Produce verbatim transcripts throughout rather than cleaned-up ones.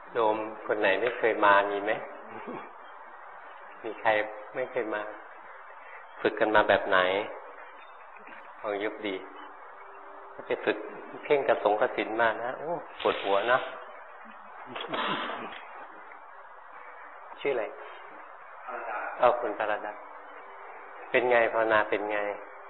โยมคนไหนไม่เคยมามีไหม มีใครไม่เคยมา ฝึกกันมาแบบไหนลองยุบดีถ้าไปฝึกเพ่งกระสงกระสินมานะโอ้ปวดหัวนะ ชื่ออะไรเอาคุณปรดาเป็นไงภาวนาเป็นไง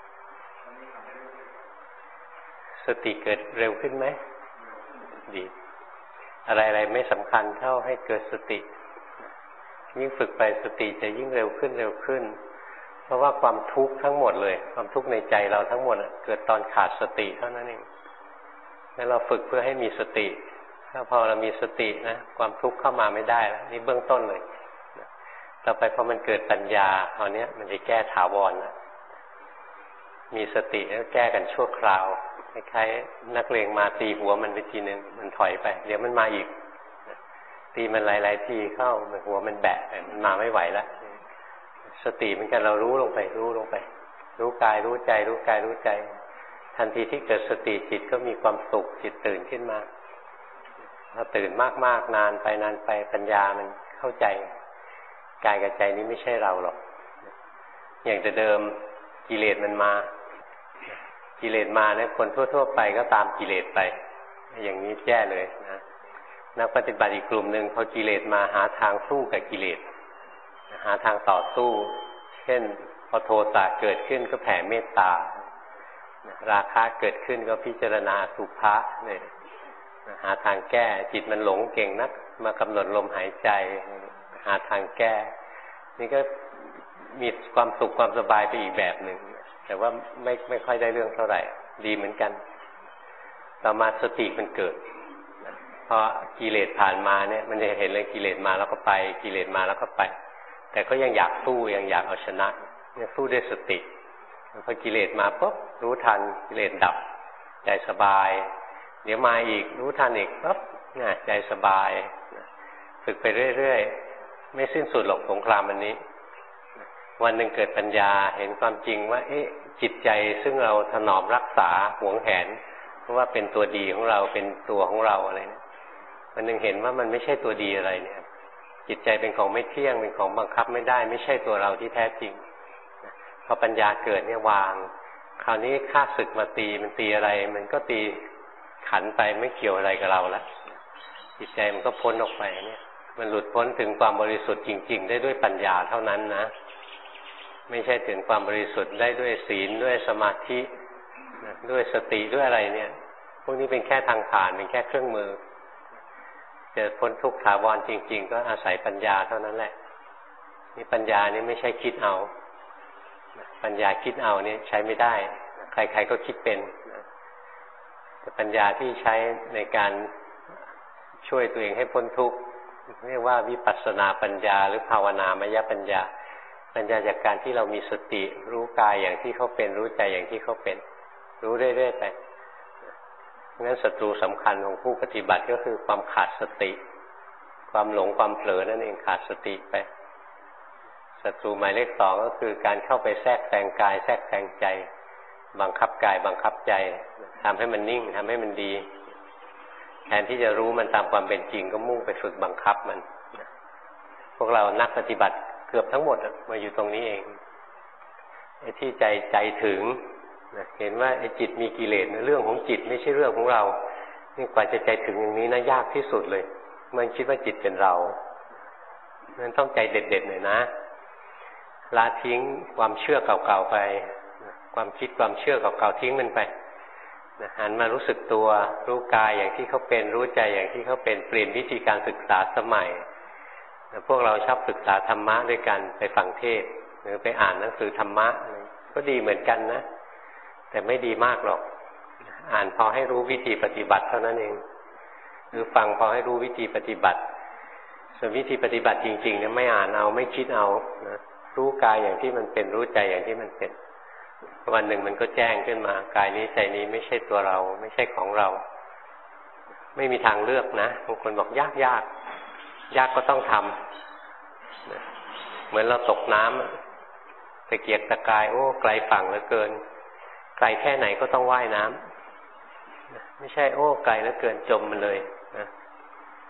สติเกิดเร็วขึ้นไหมดีอะไรๆไม่สำคัญเท่าให้เกิดสติยิ่งฝึกไปสติจะยิ่งเร็วขึ้นเร็วขึ้นเพราะว่าความทุกข์ทั้งหมดเลยความทุกข์ในใจเราทั้งหมดเกิดตอนขาดสติเท่านั้นเองแล้วเราฝึกเพื่อให้มีสติถ้าพอเรามีสตินะความทุกข์เข้ามาไม่ได้แล้วนี่เบื้องต้นเลยต่อไปพอมันเกิดปัญญาตอนนี้มันจะแก้ถาวรนะมีสติแล้วแก้กันชั่วคราวคล้ายๆนักเลงมาตีหัวมันไปทีนึงมันถอยไปเดี๋ยวมันมาอีกตีมันหลายๆทีเข้ามันหัวมันแบะมันมาไม่ไหวแล้วสติมันกันเรารู้ลงไปรู้ลงไปรู้กายรู้ใจรู้กายรู้ใจทันทีที่เกิดสติจิตก็มีความสุขจิตตื่นขึ้นมาพอตื่นมากๆนานไปนานไปปัญญามันเข้าใจกายกับใจนี้ไม่ใช่เราหรอกอย่างแต่เดิมกิเลสมันมากิเลสมาเนี่ยคนทั่วๆไปก็ตามกิเลสไปอย่างนี้แย่เลยนะนักปฏิบัติอีกกลุ่มหนึ่งพอกิเลสมาหาทางสู้กับกิเลสหาทางต่อสู้เช่นพอโทสะเกิดขึ้นก็แผ่เมตตาราคะเกิดขึ้นก็พิจารณาสุภะเนี่ยหาทางแก้จิตมันหลงเก่งนักมากำหนดลมหายใจหาทางแก้นี่ก็มีความสุขความสบายไปอีกแบบหนึ่งแต่ว่าไม่ไม่ค่อยได้เรื่องเท่าไหร่ดีเหมือนกันต่อมาสติมันเกิดเพราะกิเลสผ่านมาเนี่ยมันจะเห็นเลยกิเลสมาแล้วก็ไปกิเลสมาแล้วก็ไปแต่ก็ยังอยากสู้ยังอยากเอาชนะเนี่ยสู้ด้วยสติพอกิเลสมาปุ๊บรู้ทันกิเลสดับใจสบายเดี๋ยวมาอีกรู้ทันอีกปุ๊บน่ะใจสบายฝึกไปเรื่อยๆไม่สิ้นสุดหรอกสงครามอันนี้วันหนึ่งเกิดปัญญาเห็นความจริงว่าเอ๊ะจิตใจซึ่งเราถนอมรักษาหวงแหนเพราะว่าเป็นตัวดีของเราเป็นตัวของเราอะไรเนี่ยวันหนึ่งเห็นว่ามันไม่ใช่ตัวดีอะไรเนี่ยจิตใจเป็นของไม่เที่ยงเป็นของบังคับไม่ได้ไม่ใช่ตัวเราที่แท้จริงพอปัญญาเกิดเนี่ยวางคราวนี้ข้าศึกมาตีมันตีอะไรมันก็ตีขันไปไม่เกี่ยวอะไรกับเราแล้วจิตใจมันก็พ้นออกไปเนี่ยมันหลุดพ้นถึงความบริสุทธิ์จริงๆได้ด้วยปัญญาเท่านั้นนะไม่ใช่ถึงความบริสุทธิ์ได้ด้วยศีลด้วยสมาธิด้วยสติด้วยอะไรเนี่ยพวกนี้เป็นแค่ทางผ่านเป็นแค่เครื่องมือจะพ้นทุกข์ถาวรจริงๆก็อาศัยปัญญาเท่านั้นแหละนี่ปัญญานี่ไม่ใช่คิดเอาปัญญาคิดเอานี่ใช้ไม่ได้ใครๆก็คิดเป็นแต่ปัญญาที่ใช้ในการช่วยตัวเองให้พ้นทุกข์เรียกว่าวิปัสสนาปัญญาหรือภาวนามยปัญญาปัญญาจากการที่เรามีสติรู้กายอย่างที่เขาเป็นรู้ใจอย่างที่เขาเป็นรู้เรื่อยๆไปงั้นศัตรูสำคัญของผู้ปฏิบัติก็คือความขาดสติความหลงความเผลอนั่นเองขาดสติไปศัตรูหมายเลขสองก็คือการเข้าไปแทรกแซงกายแทรกแซงใจบังคับกายบังคับใจทำให้มันนิ่งทำให้มันดีแทนที่จะรู้มันตามความเป็นจริงก็มุ่งไปฝึกบังคับมันพวกเรานักปฏิบัติเกือบทั้งหมดมาอยู่ตรงนี้เองไอ้ที่ใจใจถึงเห็นว่าไอ้จิตมีกิเลสเรื่องของจิตไม่ใช่เรื่องของเรานี่กว่าจะใจถึงอย่างนี้นะยากที่สุดเลยมันคิดว่าจิตเป็นเรานั้นต้องใจเด็ดๆหน่อยนะละทิ้งความเชื่อเก่าๆไปความคิดความเชื่อเก่าๆทิ้งมันไปหันมารู้สึกตัวรู้กายอย่างที่เขาเป็นรู้ใจอย่างที่เขาเป็นเปลี่ยนวิธีการศึกษาสมัยพวกเราชอบศึกษาธรรมะด้วยกันไปฟังเทศน์หรือไปอ่านหนังสือธรรมะก็ดีเหมือนกันนะแต่ไม่ดีมากหรอกอ่านพอให้รู้วิธีปฏิบัติเท่านั้นเองหรือฟังพอให้รู้วิธีปฏิบัติส่วนวิธีปฏิบัติจริงๆเนี่ยไม่อ่านเอาไม่คิดเอานะรู้กายอย่างที่มันเป็นรู้ใจอย่างที่มันเป็นวันหนึ่งมันก็แจ้งขึ้นมากายนี้ใจนี้ไม่ใช่ตัวเราไม่ใช่ของเราไม่มีทางเลือกนะบางคนบอกยากยากยากก็ต้องทำนะเหมือนเราตกน้ำตะเกียกตะกายโอ้ไกลฝั่งเหลือเกินไกลแค่ไหนก็ต้องว่ายน้ำไม่ใช่โอ้ไกลเหลือเกินจมมันเลยนะท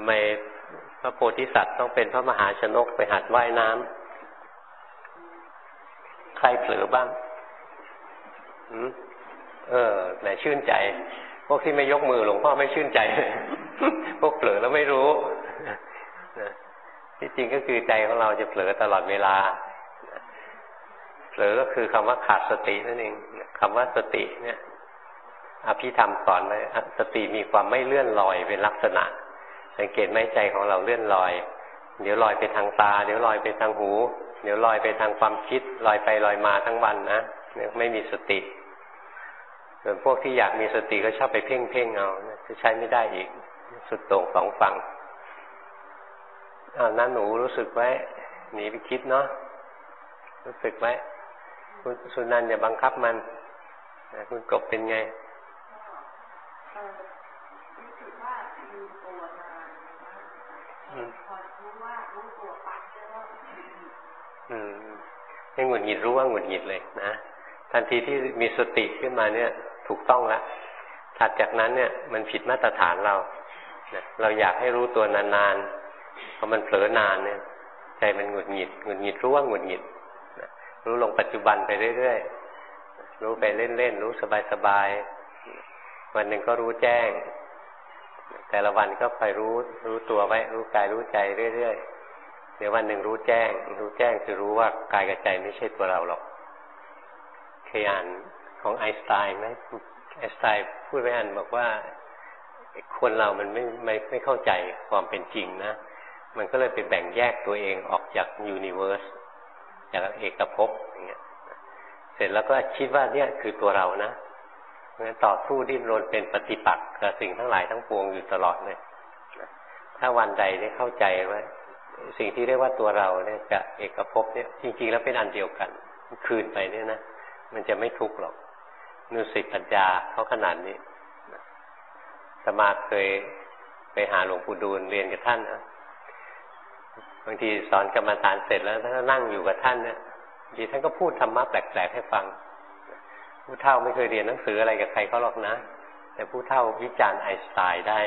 ำไมพระโพธิสัตว์ต้องเป็นพระมหาชนกไปหัดว่ายน้ำใครเผลอบ้างอืมเออแหมชื่นใจพวกที่ไม่ยกมือหลวงพ่อไม่ชื่นใจพวกเผลอแล้วไม่รู้ที่จริงก็คือใจของเราจะเผลอตลอดเวลาเผลอก็คือคำว่าขาดสตินั่นเองคำว่าสติเนี่ยอภิธรรมสอนไว้สติมีความไม่เลื่อนลอยเป็นลักษณะสังเกตไหมใจของเราเลื่อนลอยเดี๋ยวลอยไปทางตาเดี๋ยวลอยไปทางหูเดี๋ยวลอยไปทางความคิดลอยไปลอยมาทั้งวันนะไม่มีสติส่วนพวกที่อยากมีสติก็ชอบไปเพ่งเพ่งเอาจะใช้ไม่ได้อีกสุดโต่งสองฝั่งอ้าวนั่นหนูรู้สึกไว้หนีไปคิดเนาะรู้สึกไว้คุณสุนันท์อย่าบังคับมันคุณกบเป็นไงรู้สึกว่ารู้ตัวนานพอรู้ว่ารู้ตัวปั๊บแล้วก็อืมให้หงุดหงิดรู้ว่าหงุดหงิดเลยนะทันทีที่มีสติขึ้นมาเนี่ยถูกต้องแล้วถัดจากนั้นเนี่ยมันผิดมาตรฐานเรานะเราอยากให้รู้ตัวนานๆพอมันเผลอนานเนี่ยใจมันหงุดหงิดหงุดหงิดรู้ว่าหงุดหงิดนะรู้ลงปัจจุบันไปเรื่อยๆรู้ไปเล่นๆรู้สบายๆวันหนึ่งก็รู้แจ้งแต่ละวันก็คอยรู้รู้ตัวไว้รู้กายรู้ใจเรื่อยๆเดี๋ยววันหนึ่งรู้แจ้งรู้แจ้งคือรู้ว่ากายกับใจไม่ใช่ตัวเราหรอกเคยอ่านของไอน์สไตน์ไหมไอน์สไตน์พูดไว้อันบอกว่าคนเรามันไม่ไม่ไม่เข้าใจความเป็นจริงนะมันก็เลยไปแบ่งแยกตัวเองออกจากยูนิเวอร์สจากเอกภพอย่างเงี้ยเสร็จแล้วก็คิดว่าเนี่ยคือตัวเรานะเพราะฉะนั้นต่อสู้ดิ้นรนเป็นปฏิปักษ์กับสิ่งทั้งหลายทั้งปวงอยู่ตลอดเลยถ้าวันใดได้เข้าใจว่าสิ่งที่เรียกว่าตัวเราเนี่ยกับเอกภพเนี่ยจริงๆแล้วเป็นอันเดียวกันคืนไปเนี่ยนะมันจะไม่ทุกข์หรอกนุสิตปัญญาเขาขนาดนี้สมาเคยไปหาหลวงปู่ดูลเรียนกับท่านนะบางทีสอนกรรมฐานเสร็จแล้วท่านก็นั่งอยู่กับท่านเนี่ยบางทีท่านก็พูดธรรมะแปลกๆให้ฟังผู้เฒ่าไม่เคยเรียนหนังสืออะไรกับใครเขาหรอกนะแต่ผู้เฒ่าวิจารณ์ไอน์สไตน์ได้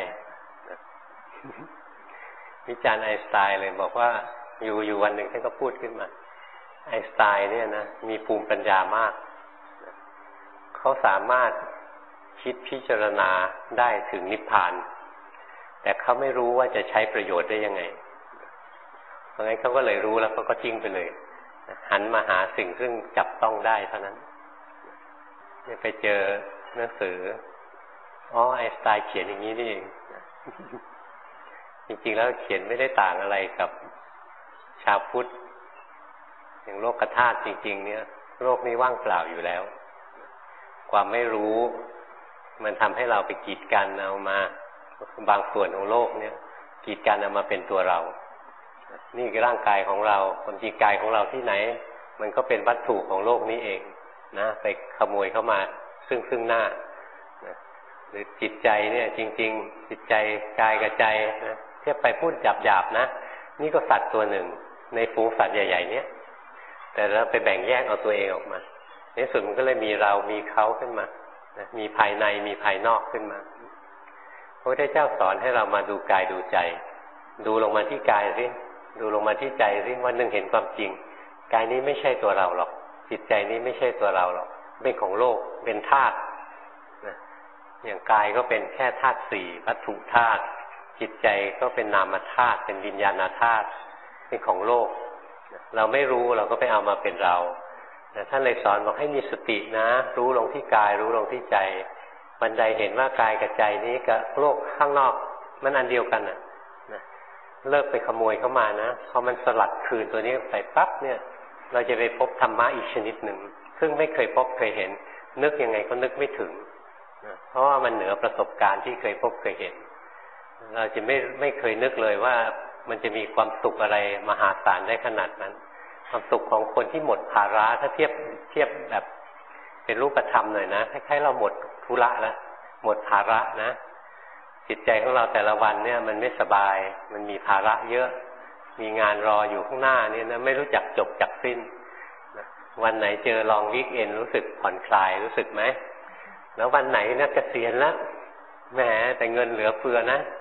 วิจารณ์ไอน์สไตน์เลยบอกว่าอยู่อยู่วันหนึ่งท่านก็พูดขึ้นมาไอน์สไตน์เนี่ยนะมีภูมิปัญญามากเขาสามารถคิดพิจารณาได้ถึงนิพพานแต่เขาไม่รู้ว่าจะใช้ประโยชน์ได้ยังไงเพราะงั้นเขาก็เลยรู้แล้วเขาก็ทิ้งไปเลยหันมาหาสิ่งซึ่งจับต้องได้เท่านั้นเนี่ยไปเจอหนังสืออ๋อไอน์สไตน์เขียนอย่างนี้นี่เองจริงๆแล้วเขียนไม่ได้ต่างอะไรกับชาวพุทธอย่างโลกธาตุจริงๆเนี่ยโลกนี้ว่างเปล่าอยู่แล้วความไม่รู้มันทำให้เราไปกีดกันเอามาบางส่วนของโลกเนี่ยกีดกันเอามาเป็นตัวเรานี่คือร่างกายของเราความจริงกายของเราที่ไหนมันก็เป็นวัตถุของโลกนี้เองนะไปขโมยเข้ามาซึ่งซึ่งหน้านะหรือจิตใจเนี่ยจริงๆจิตใจกายกับใจนะเทียบไปพูดหยาบๆนะนี่ก็สัตว์ตัวหนึ่งในฝูงสัตว์ใหญ่ๆเนี้ยแต่เราไปแบ่งแยกเอาตัวเองออกมาในส่วนมันก็เลยมีเรามีเขาขึ้นมานะมีภายในมีภายนอกขึ้นมาพระพุทธเจ้าสอนให้เรามาดูกายดูใจดูลงมาที่กายสิดูลงมาที่ใจสิวันหนึ่งเห็นความจริงกายนี้ไม่ใช่ตัวเราหรอกจิตใจนี้ไม่ใช่ตัวเราหรอกเป็นของโลกเป็นธาตุนะอย่างกายก็เป็นแค่ธาตุสี่วัตถุธาตุจิตใจก็เป็นนามธาตุเป็นวิญญาณธาตุเป็นของโลกเราไม่รู้เราก็ไปเอามาเป็นเราท่านเลยสอนบอกให้มีสตินะรู้ลงที่กายรู้ลงที่ใจวันใดเห็นว่ากายกับใจนี้กับโลกข้างนอกมันอันเดียวกันน่ะนะเลิกไปขโมยเข้ามานะพอมันสลัดคืนตัวนี้ไปปั๊บเนี่ยเราจะไปพบธรรมะอีกชนิดหนึ่งซึ่งไม่เคยพบเคยเห็นนึกยังไงก็นึกไม่ถึงนะเพราะว่ามันเหนือประสบการณ์ที่เคยพบเคยเห็นเราจะไม่ไม่เคยนึกเลยว่ามันจะมีความสุขอะไรมหาศาลได้ขนาดนั้นความสุขของคนที่หมดภาระถ้าเทียบเทียบแบบเป็นรูปธรรมหน่อยนะคล้ายๆเราหมดธุระแล้วหมดภาระนะจิตใจของเราแต่ละวันเนี่ยมันไม่สบายมันมีภาระเยอะมีงานรออยู่ข้างหน้าเนี่ยนะไม่รู้จักจบจักสิ้นนะวันไหนเจอลองวีคเอนรู้สึกผ่อนคลายรู้สึกไหมแล้ววันไหนนะเกษียณแล้วแหมแต่เงินเหลือเฟือนะ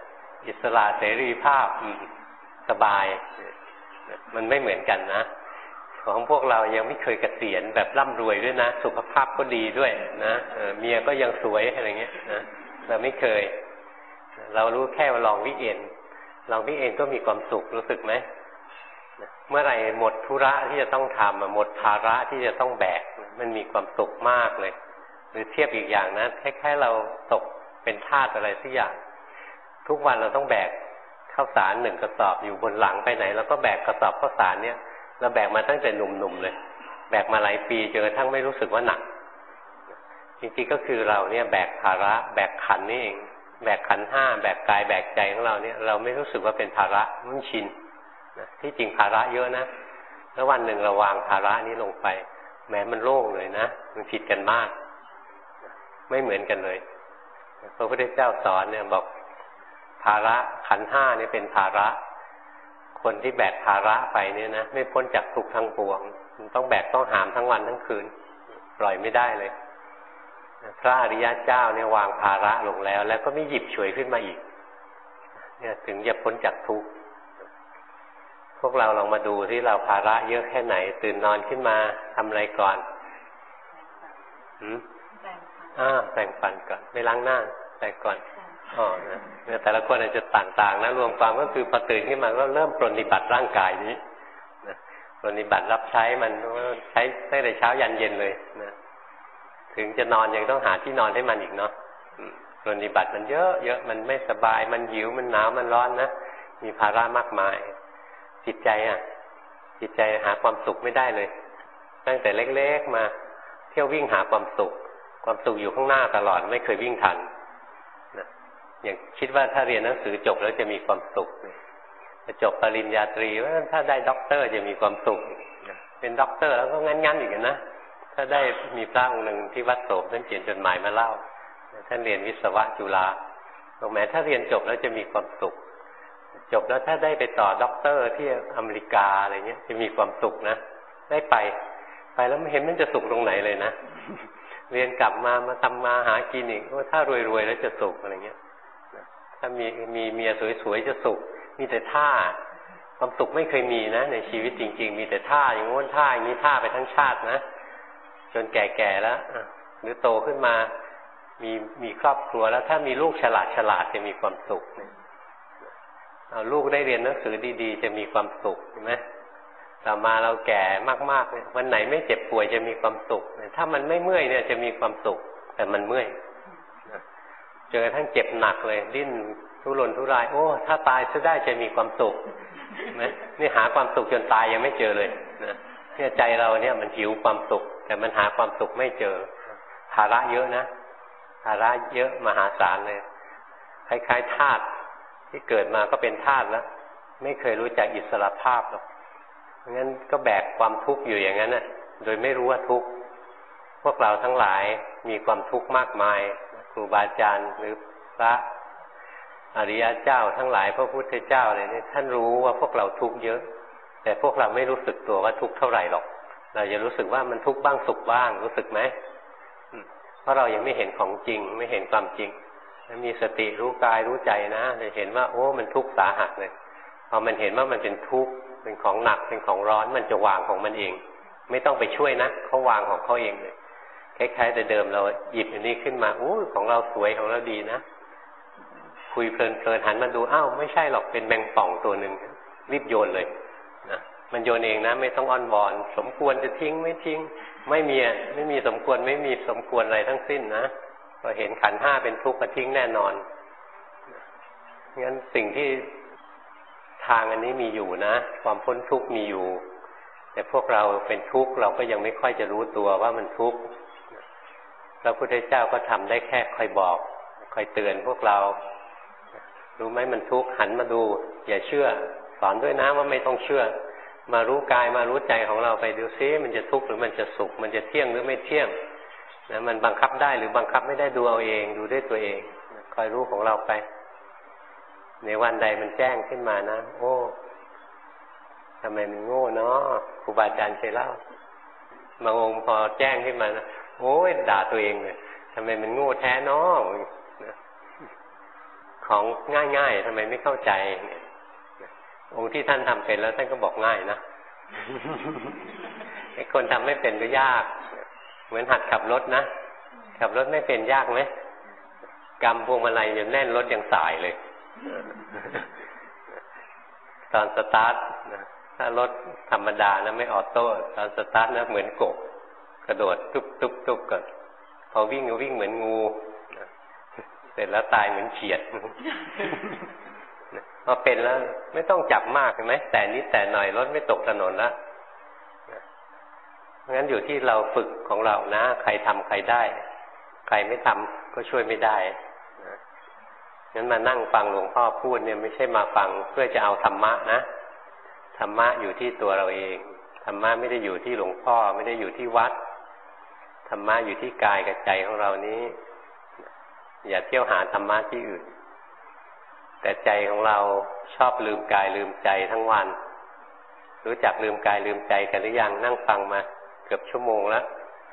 อิสระเสรีภาพสบายมันไม่เหมือนกันนะของพวกเรายังไม่เคยเกษียณแบบร่ำรวยด้วยนะสุขภาพก็ดีด้วยนะเมียก็ยังสวยอะไรเงี้ยนะเราไม่เคยเรารู้แค่ว่าลองวิเอนลองวิเอนก็มีความสุขรู้สึกไหมเมื่อไหร่หมดธุระที่จะต้องทำหมดภาระที่จะต้องแบกมันมีความสุขมากเลยหรือเทียบอีกอย่างนะคล้ายๆเราตกเป็นทาสอะไรสักอย่างทุกวันเราต้องแบกข้าวสารหนึ่งกระสอบอยู่บนหลังไปไหนแล้วก็แบกกระสอบข้าวสารเนี่ยเราแบกมาตั้งแต่หนุ่มๆเลยแบกมาหลายปีจนกระทั่งไม่รู้สึกว่าหนักจริงๆก็คือเราเนี่ยแบกภาระแบกขันนี่เองแบกขันห้าแบกกายแบกใจของเราเนี่ยเราไม่รู้สึกว่าเป็นภาระมันชินที่จริงภาระเยอะนะแล้ววันหนึ่งเราวางภาระนี้ลงไปแม้มันโล่งเลยนะมันผิดกันมากไม่เหมือนกันเลยพระพุทธเจ้าสอนเนี่ยบอกภาระขันห้านี่เป็นภาระคนที่แบกภาระไปเนี่ยนะไม่พ้นจากทุกข์ทั้งปวงมันต้องแบกต้องหามทั้งวันทั้งคืนปล่อยไม่ได้เลยพระอริยเจ้าเนี่ยวางภาระลงแล้วแล้วก็ไม่หยิบฉวยขึ้นมาอีกเนี่ยถึงจะพ้นจากทุกข์พวกเราลองมาดูที่เราภาระเยอะแค่ไหนตื่นนอนขึ้นมาทำอะไรก่อนหืมอ่าแต่งฟันก่อนไม่ล้างหน้าแต่งก่อนอ๋อนะเนี่ยแต่ละคนอาจจะต่างๆนะรวมความก็คือพอตื่นขึ้นมาก็เริ่มปรนนิบัติร่างกายนี้นะปรนนิบัติรับใช้มันใช้ตั้งแต่เช้ายันเย็นเลยนะถึงจะนอนยังต้องหาที่นอนให้มันอีกเนาะปรนนิบัติมันเยอะเยอะมันไม่สบายมันหิวมันหนาวมันร้อนนะมีภาระมากมายจิตใจอ่ะจิตใจหาความสุขไม่ได้เลยตั้งแต่เล็กๆมาเที่ยววิ่งหาความสุขความสุขอยู่ข้างหน้าตลอดไม่เคยวิ่งทันนะอย่างคิดว่าถ้าเรียนหนังสือจบแล้วจะมีความสุขจะจบปริญญาตรีว่าถ้าได้ด็อกเตอร์จะมีความสุขเป็นด็อกเตอร์แล้วก็งั้นๆอีกนะถ้าได้มีพระองค์หนึ่งที่วัดโศกท่านเขียนจดหมายมาเล่าท่านเรียนวิศวะจุฬาบอกแม้ถ้าเรียนจบแล้วจะมีความสุขจบแล้วถ้าได้ไปต่อด็อกเตอร์ที่อเมริกาอะไรเงี้ยจะมีความสุขนะได้ไปไปแล้วไม่เห็นมันจะสุขตรงไหนเลยนะเรียนกลับมามาทำมาหากินอีกว่าถ้ารวยๆแล้วจะสุขอะไรเงี้ยถ้ามีมีเมียสวยๆจะสุขมีแต่ท่าความสุขไม่เคยมีนะในชีวิตจริงๆมีแต่ท่าอย่างโน้นท่าอย่างนี้ท่าไปทั้งชาตินะจนแก่ๆแล้วหรือโตขึ้นมามีมีครอบครัวแล้วถ้ามีลูกฉลาดฉลาดจะมีความสุขเอาลูกได้เรียนหนังสือดีๆจะมีความสุขเห็นไหมต่อมาเราแก่มากๆเนี่ยวันไหนไม่เจ็บป่วยจะมีความสุขถ้ามันไม่เมื่อยเนี่ยจะมีความสุขแต่มันเมื่อยจนกระทั่งเจ็บหนักเลยดิ้นทุรนทุรายโอ้ถ้าตายซะได้จะมีความสุขนะนี่หาความสุขจนตายยังไม่เจอเลยนะเนี่ยใจเราเนี่ยมันหิวความสุขแต่มันหาความสุขไม่เจอภาระเยอะนะภาระเยอะมหาศาลเลยคล้ายๆทาสที่เกิดมาก็เป็นทาสแล้วไม่เคยรู้จักอิสรภาพหรอกงั้นก็แบกความทุกข์อยู่อย่างนั้นน่ะโดยไม่รู้ว่าทุกข์พวกเราทั้งหลายมีความทุกข์มากมายครูบาอาจารย์หรือพระอริยเจ้าทั้งหลายพระพุทธเจ้าอะไรนี่ท่านรู้ว่าพวกเราทุกข์เยอะแต่พวกเราไม่รู้สึกตัวว่าทุกข์เท่าไหร่หรอกเราจะรู้สึกว่ามันทุกข์บ้างสุขบ้างรู้สึกไหมเพราะเรายังไม่เห็นของจริงไม่เห็นความจริงมีสติรู้กายรู้ใจนะจะเห็นว่าโอ้มันทุกข์สาหัสเลยพอมันเห็นว่ามันเป็นทุกข์เป็นของหนักเป็นของร้อนมันจะวางของมันเองไม่ต้องไปช่วยนะเขาวางของเขาเองเลยคล้ายๆแต่เดิมเราหยิบอันนี้ขึ้นมาอู้ของเราสวยของเราดีนะคุยเพลินๆหันมาดูอ้าวไม่ใช่หรอกเป็นแมงป่องตัวหนึ่งรีบโยนเลยนะมันโยนเองนะไม่ต้องอ้อนวอนสมควรจะทิ้งไม่ทิ้งไม่มีไม่มีสมควรไม่มีสมควรอะไรทั้งสิ้นนะพอเห็นขันธ์ห้าเป็นทุกข์ก็ทิ้งแน่นอนงั้นสิ่งที่ทางอันนี้มีอยู่นะความพ้นทุกข์มีอยู่แต่พวกเราเป็นทุกข์เราก็ยังไม่ค่อยจะรู้ตัวว่ามันทุกข์พระพุทธเจ้าก็ทำได้แค่คอยบอกคอยเตือนพวกเรารู้ไหมมันทุกข์หันมาดูอย่าเชื่อสอนด้วยนะว่าไม่ต้องเชื่อมารู้กายมารู้ใจของเราไปดูซิมันจะทุกข์หรือมันจะสุขมันจะเที่ยงหรือไม่เที่ยงนะมันบังคับได้หรือบังคับไม่ได้ดูเอาเองดูด้วยตัวเองคอยรู้ของเราไปในวันใดมันแจ้งขึ้นมานะโอ้ทำไมมันโง่เนาะครูบาอาจารย์เคยเล่าบางองค์พอแจ้งขึ้นมานะโอ้ยด่าตัวเองเลยทำไมมันโง่แท้เนาะของง่ายๆทำไมไม่เข้าใจเนี่ยองค์ที่ท่านทำเป็นแล้วท่านก็บอกง่ายนะ ไอ้คนทำไม่เป็นก็ยากเหมือนหัดขับรถนะขับรถไม่เป็นยากไหมกำพวงมาลัยยังแน่นรถยังสายเลย ตอนสตาร์ทถ้ารถธรรมดานะไม่ออโต้ตอนสตาร์ทนะเหมือนกบกระโดดตุ๊บตุ๊บตุ๊บก่อนพอวิ่งก็วิ่งเหมือนงูเสร็จแล้วตายเหมือนเขียดพอเป็นแล้วไม่ต้องจับมากใช่ไหมแต่นิดแต่หน่อยรถไม่ตกถนนละงั้นอยู่ที่เราฝึกของเรานะใครทำใครได้ใครไม่ทำก็ช่วยไม่ได้งั้นมานั่งฟังหลวงพ่อพูดเนี่ยไม่ใช่มาฟังเพื่อจะเอาธรรมะนะธรรมะอยู่ที่ตัวเราเองธรรมะไม่ได้อยู่ที่หลวงพ่อไม่ได้อยู่ที่วัดธรรมะอยู่ที่กายกับใจของเรานี้อย่าเที่ยวหาธรรมะที่อื่นแต่ใจของเราชอบลืมกายลืมใจทั้งวันรู้จักลืมกายลืมใจกันหรือยังนั่งฟังมาเกือบชั่วโมงแล้ว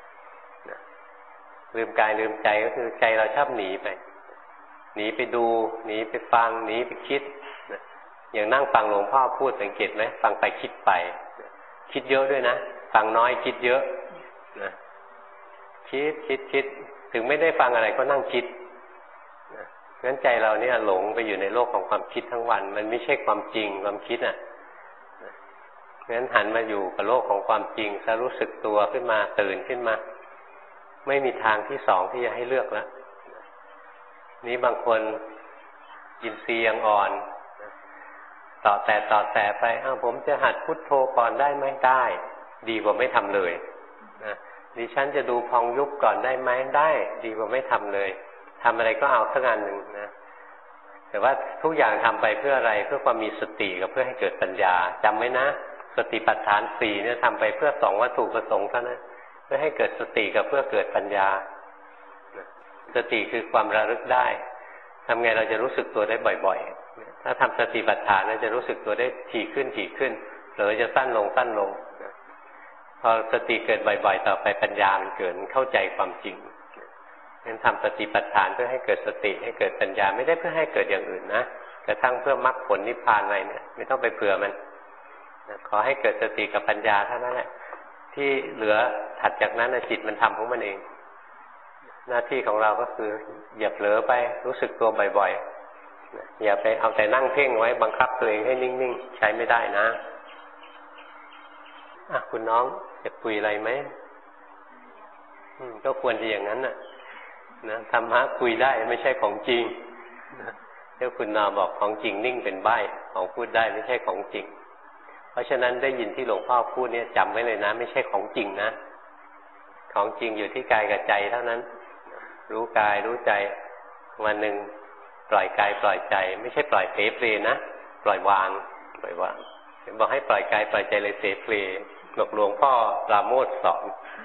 ลืมกายลืมใจก็คือใจเราชอบหนีไปหนีไปดูหนีไปฟังหนีไปคิดอย่างนั่งฟังหลวงพ่อพูดสังเกตไหมฟังไปคิดไปคิดเยอะด้วยนะฟังน้อยคิดเยอะนะคิดคิดคิดถึงไม่ได้ฟังอะไรก็นั่งคิดนะงั้นใจเราเนี่ยหลงไปอยู่ในโลกของความคิดทั้งวันมันไม่ใช่ความจริงความคิดอ่ะงั้นหันมาอยู่กับโลกของความจริงจะรู้สึกตัวขึ้นมาตื่นขึ้นมาไม่มีทางที่สองที่จะให้เลือกแล้วนี้บางคนอินทรีย์ยังอ่อนต่อแต่ต่อแต่ไปอ้าวผมจะหัดพุทโธก่อนได้ไหมได้ดีกว่าไม่ทำเลยนะดิฉันจะดูพองยุบก่อนได้ไหมได้ดีกว่าไม่ทำเลยทำอะไรก็เอาสักอันหนึ่งนะแต่ว่าทุกอย่างทำไปเพื่ออะไรเพื่อความมีสติกับเพื่อให้เกิดปัญญาจำไว้นะสติปัฏฐานสี่เนี่ยทำไปเพื่อสองวัตถุประสงค์เท่านั้นเพื่อให้เกิดสติกับเพื่อเกิดปัญญาสติคือความระลึกได้ทำไงเราจะรู้สึกตัวได้บ่อยๆถ้าทำสติปัฏฐานเราจะรู้สึกตัวได้ถี่ขึ้นถี่ขึ้นหรือจะสั้นลงสั้นลงพอสติเกิดบ่อยๆต่อไปปัญญามันเกิดเข้าใจความจริงงั้นทำสติปัฏฐานเพื่อให้เกิดสติให้เกิดปัญญาไม่ได้เพื่อให้เกิดอย่างอื่นนะกระทั่งเพื่อมรรคผลนิพพานอะไรเนี่ยไม่ต้องไปเผื่อมันขอให้เกิดสติกับปัญญาเท่านั้นแหละที่เหลือถัดจากนั้นจิตมันทำของมันเองหน้าที่ของเราก็คืออย่าเผลอไปรู้สึกตัวบ่อยๆอย่าไปเอาแต่นั่งเพ่งไว้บังคับตัวเองให้นิ่งๆใช้ไม่ได้นะอ่ะคุณน้องจะคุยอะไรไหมก็ควรจะอย่างนั้นน่ะนะธรรมะคุยได้ไม่ใช่ของจริงเจ้าคุณนาบอกของจริงนิ่งเป็นใบ้ของพูดได้ไม่ใช่ของจริงเพราะฉะนั้นได้ยินที่หลวงพ่อพูดเนี่ยจำไว้เลยนะไม่ใช่ของจริงนะของจริงอยู่ที่กายกับใจเท่านั้นรู้กายรู้ใจวันหนึ่งปล่อยกายปล่อยใจไม่ใช่ปล่อยเสเพลนะปล่อยวางปล่อยวางบอกให้ปล่อยกายปล่อยใจเลยเสเพลหลวงหลวงพ่อปราโมทย์สอน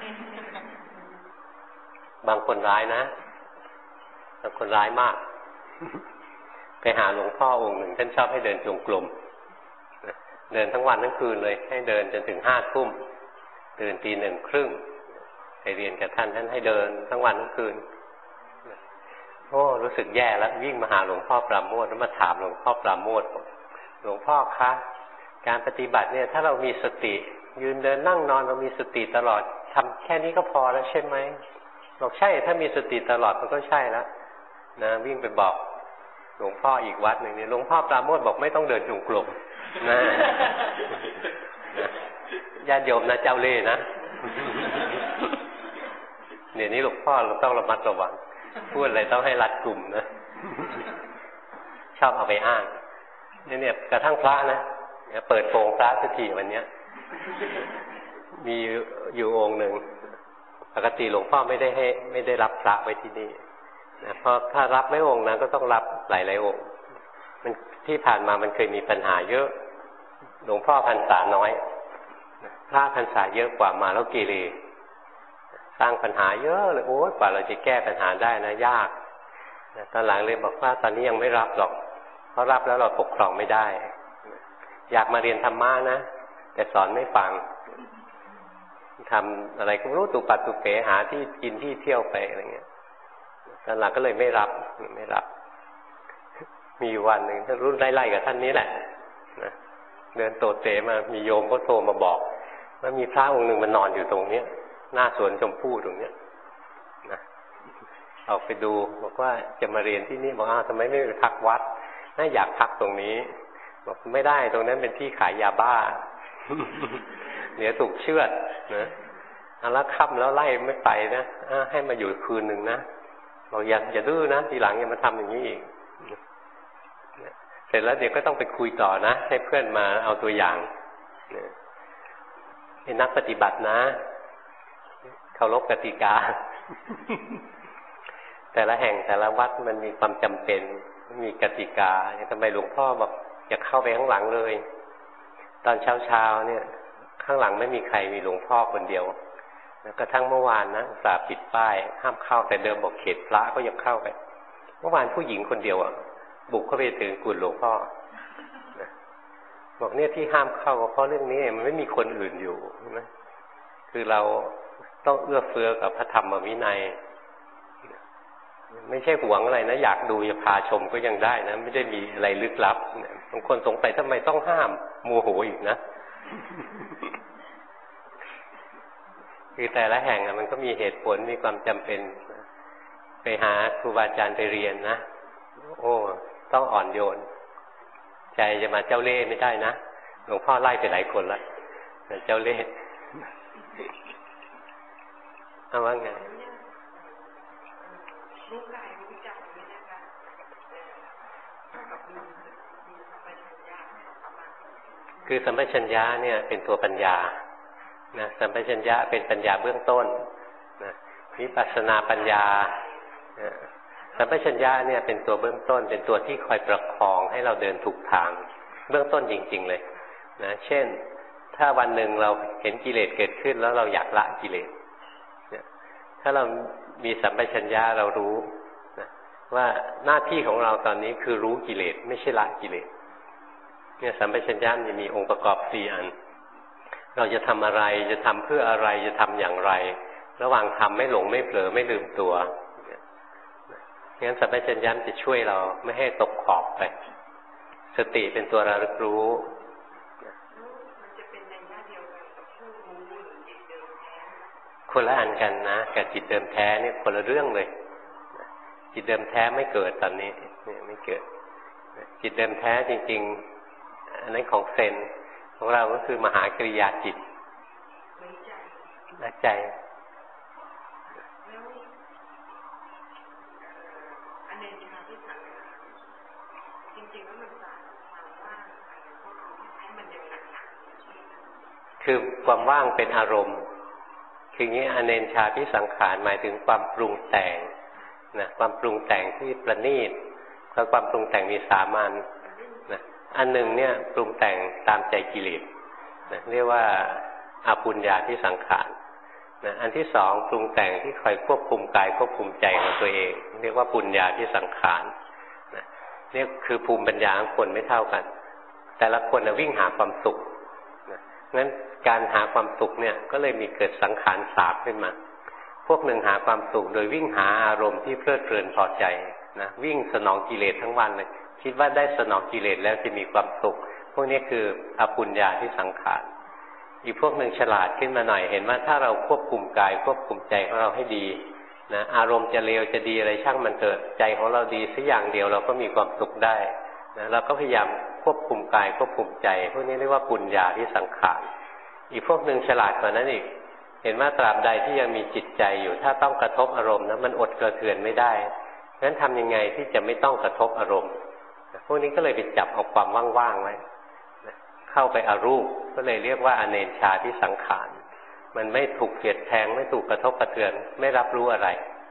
บางคนร้ายนะบางคนร้ายมากไปหาหลวงพ่อองค์หนึ่งท่านชอบให้เดินจงกรมเดินทั้งวันทั้งคืนเลยให้เดินจนถึงห้าทุ่มตื่นตีหนึ่งครึ่งไปเรียนกับท่านท่านให้เดินทั้งวันทั้งคืนโอ้รู้สึกแย่แล้ววิ่งมาหาหลวงพ่อปราโมทย์แล้วมาถามหลวงพ่อปราโมทย์หลวงพ่อคะการปฏิบัติเนี่ยถ้าเรามีสติยืนเดินนั่งนอนเรามีสติตลอดทำแค่นี้ก็พอแล้วใช่ไหมบอกใช่ถ้ามีสติตลอดมันก็ใช่แล้วนะวิ่งไปบอกหลวงพ่ออีกวัดหนึ่งนี่หลวงพ่อปราโมทย์บอกไม่ต้องเดินจงกรมนะญาติโยมนะเจ้าเล่ห์นะเดี๋ยวนี้หลวงพ่อเราต้องระมัดระวังพูดอะไรต้องให้รัดกลุ่มนะชอบเอาไปอ้างนี่เนี่ยกระทั่งพระนะเปิดโปงพระสักทีวันนี้มีอยู่องค์หนึ่งปกติหลวงพ่อไม่ได้ให้ไม่ได้รับพระไว้ที่นี่นะเพราะถ้ารับไม่องค์นะก็ต้องรับหลายหลายองค์มันที่ผ่านมามันเคยมีปัญหาเยอะหลวงพ่อพรรษาน้อยพระพรรษาเยอะกว่ามาแล้วกีรีสร้างปัญหาเยอะเลยโอ้ยกว่าเราจะแก้ปัญหาได้นะยากนะตอนหลังเลยบอกว่าตอนนี้ยังไม่รับหรอกเพราะรับแล้วเราปกครองไม่ได้อยากมาเรียนธรรมะนะแต่สอนไม่ฟังทำอะไรก็ไม่รู้ตุปัดตุเป๋หาที่กินที่เที่ยวไปอะไรเงี้ยตอนหลังก็เลยไม่รับไม่รับมีวันหนึ่งท่านรุ่นไล่ๆกับท่านนี้แหละนะเดินโตเตมามีโยมก็โทรมาบอกว่ามีพระองค์หนึ่งมันนอนอยู่ตรงเนี้ยหน้าสวนชมพู่ตรงเนี้ยนะออกไปดูบอกว่าจะมาเรียนที่นี่บอกอ้าวทำไมไม่ไปพักวัดน่าอยากพักตรงนี้บอกไม่ได้ตรงนั้นเป็นที่ขายยาบ้าเดี๋ยวถูกเชือดนะเอาละค่ำแล้วไล่ไม่ไปนะให้มาอยู่คืนหนึ่งนะบอกอย่าอย่าดื้อนะทีหลังอย่ามาทำอย่างนี้อีกเสร็จแล้วเดี๋ยวก็ต้องไปคุยต่อนะให้เพื่อนมาเอาตัวอย่างเป็นนักปฏิบัตินะเคารพกติกาแต่ละแห่งแต่ละวัดมันมีความจำเป็นมีกติกาทำไมหลวงพ่อบอกอย่าเข้าไปข้างหลังเลยตอนเช้าๆเนี่ยข้างหลังไม่มีใครมีหลวงพ่อคนเดียวกระทั่งเมื่อวานนะอุตส่าห์ปิดป้ายห้ามเข้าแต่เดิมบอกเขตพระก็ยังเข้าไปเมื่อวานผู้หญิงคนเดียวอ่ะบุกเข้าไปถึงกุฏิหลวงพ่อบอกเนี่ยที่ห้ามเข้าก็เพราะเรื่องนี้มันไม่มีคนอื่นอยู่นะคือเราต้องเอื้อเฟื้อกับพระธรรมวินัยไม่ใช่หวงอะไรนะอยากดูอยากพาชมก็ยังได้นะไม่ได้มีอะไรลึกลับบางคนสงสัยทำไมต้องห้ามโมโหอีกนะคือแต่ละแห่งมันก็มีเหตุผลมีความจำเป็นไปหาครูบาอาจารย์ไปเรียนนะโอ้ต้องอ่อนโยนใจจะมาเจ้าเล่ห์ไม่ได้นะหลวงพ่อไล่ไปหลายคนละเจ้าเล่ห์เอาว่าไงรู้กายรู้ใจนี่นะคะกับมีมีสัมปชัญญะประมาณคือสัมปชัญญะเนี่ยเป็นตัวปัญญานะสัมปชัญญะเป็นปัญญาเบื้องต้นนะวิปัสสนาปัญญาสัมปชัญญะเนี่ยเป็นตัวเบื้องต้นเป็นตัวที่คอยประคองให้เราเดินถูกทางเบื้องต้นจริงๆเลยนะเช่นถ้าวันหนึ่งเราเห็นกิเลสเกิดขึ้นแล้วเราอยากละกิเลสถ้าเรามีสัมปชัญญะเรารู้นะว่าหน้าที่ของเราตอนนี้คือรู้กิเลสไม่ใช่ละกิเลสเนี่ยสัมปชัญญะมันมีองค์ประกอบสี่อันเราจะทำอะไรจะทำเพื่ออะไรจะทำอย่างไรระหว่างทำไม่หลงไม่เผลอไม่ลืมตัวงั้นสัมปชัญญะจะช่วยเราไม่ให้ตกขอบไปสติเป็นตัวระลึกรู้มันจะเป็นในหน้าเดียวกันกับผู้รู้หรือจิตเดิมแท้คนละอันกันนะกับจิตเดิมแท้เนี่ยคนละเรื่องเลยจิตเดิมแท้ไม่เกิดตอนนี้เนี่ยไม่เกิดจิตเดิมแท้จริงๆอันนั้นของเซนของเราก็คือมหากริยาจิตละใจอันเนชาที่สั่งจริงๆแล้วมันสั่งความว่างให้มันยังหนักๆคือความว่างเป็นอารมณ์คืออย่างนี้อเนชาพิสังขารหมายถึงความปรุงแต่งนะความปรุงแต่งที่ประณีตแล้วความปรุงแต่งมีสามอันนะอันหนึ่งเนี่ยปรุงแต่งตามใจกิเลสนะเรียกว่าอปุญญาพิสังขารนะอันที่สองปรุงแต่งที่คอยควบคุมกายควบคุมใจของตัวเองเรียกว่าปุญญาพิสังขารนะนี่คือภูมิปัญญาของคนไม่เท่ากันแต่ละคนนะวิ่งหาความสุขนะงั้นการหาความสุขเนี่ยก็เลยมีเกิดสังขารสามขึ้นมาพวกหนึ่งหาความสุขโดยวิ่งหาอารมณ์ที่เพลิดเพลินพอใจนะวิ่งสนองกิเลสทั้งวันเลยคิดว่าได้สนองกิเลสแล้วจะมีความสุขพวกนี้คืออปุญญาที่สังขารอีกพวกหนึ่งฉลาดขึ้นมาหน่อยเห็นว่าถ้าเราควบคุมกายควบคุมใจของเราให้ดีนะอารมณ์จะเลวจะดีอะไรช่างมันเถิดใจของเราดีสักอย่างเดียวเราก็มีความสุขได้นะเราก็พยายามควบคุมกายควบคุมใจพวกนี้เรียกว่าปุญญาที่สังขารอีกพวกหนึ่งฉลาดกว่านั้นอีกเห็นว่าตราบใดที่ยังมีจิตใจอยู่ถ้าต้องกระทบอารมณ์นะมันอดกระเทือนไม่ได้งั้นทำยังไงที่จะไม่ต้องกระทบอารมณ์พวกนี้ก็เลยไปจับเอาความว่างๆไว้เข้าไปอรูปก็เลยเรียกว่าอเนชาที่สังขารมันไม่ถูกเกลียดแทงไม่ถูกกระทบกระเทือนไม่รับรู้อะไร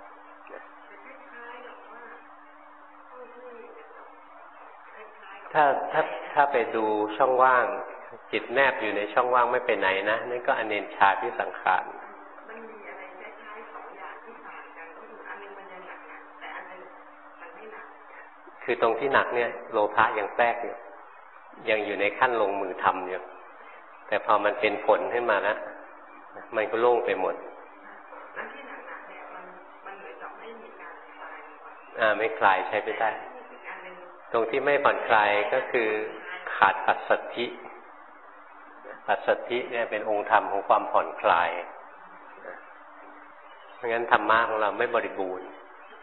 ถ้าถ้าถ้าไปดูช่องว่างจิตแนบอยู่ในช่องว่างไม่ไปไหนนะนั่นก็อเนชาที่สังขารมันมีอะไรคล้ายๆสองอย่างที่ต่างกันก็คืออันนึงมันยังหนักๆแต่อันนึงมันไม่หนักคือตรงที่หนักเนี่ยโลภะยังแทรกอยู่ยังอยู่ในขั้นลงมือทำอยู่แต่พอมันเป็นผลขึ้นมาแล้วมันก็โล่งไปหมดอันที่หนักๆเนี่ยมันมันเหมือนกับไม่มีการคลายอ่าไม่คลายใช้ไม่ได้ตตรงที่ไม่ผ่อนคลายก็คือขาดปัสสัทธิปัสสัทธิเนี่ยเป็นองค์ธรรมของความผ่อนคลายเพราะงั้นธรรมะของเราไม่บริบูรณ์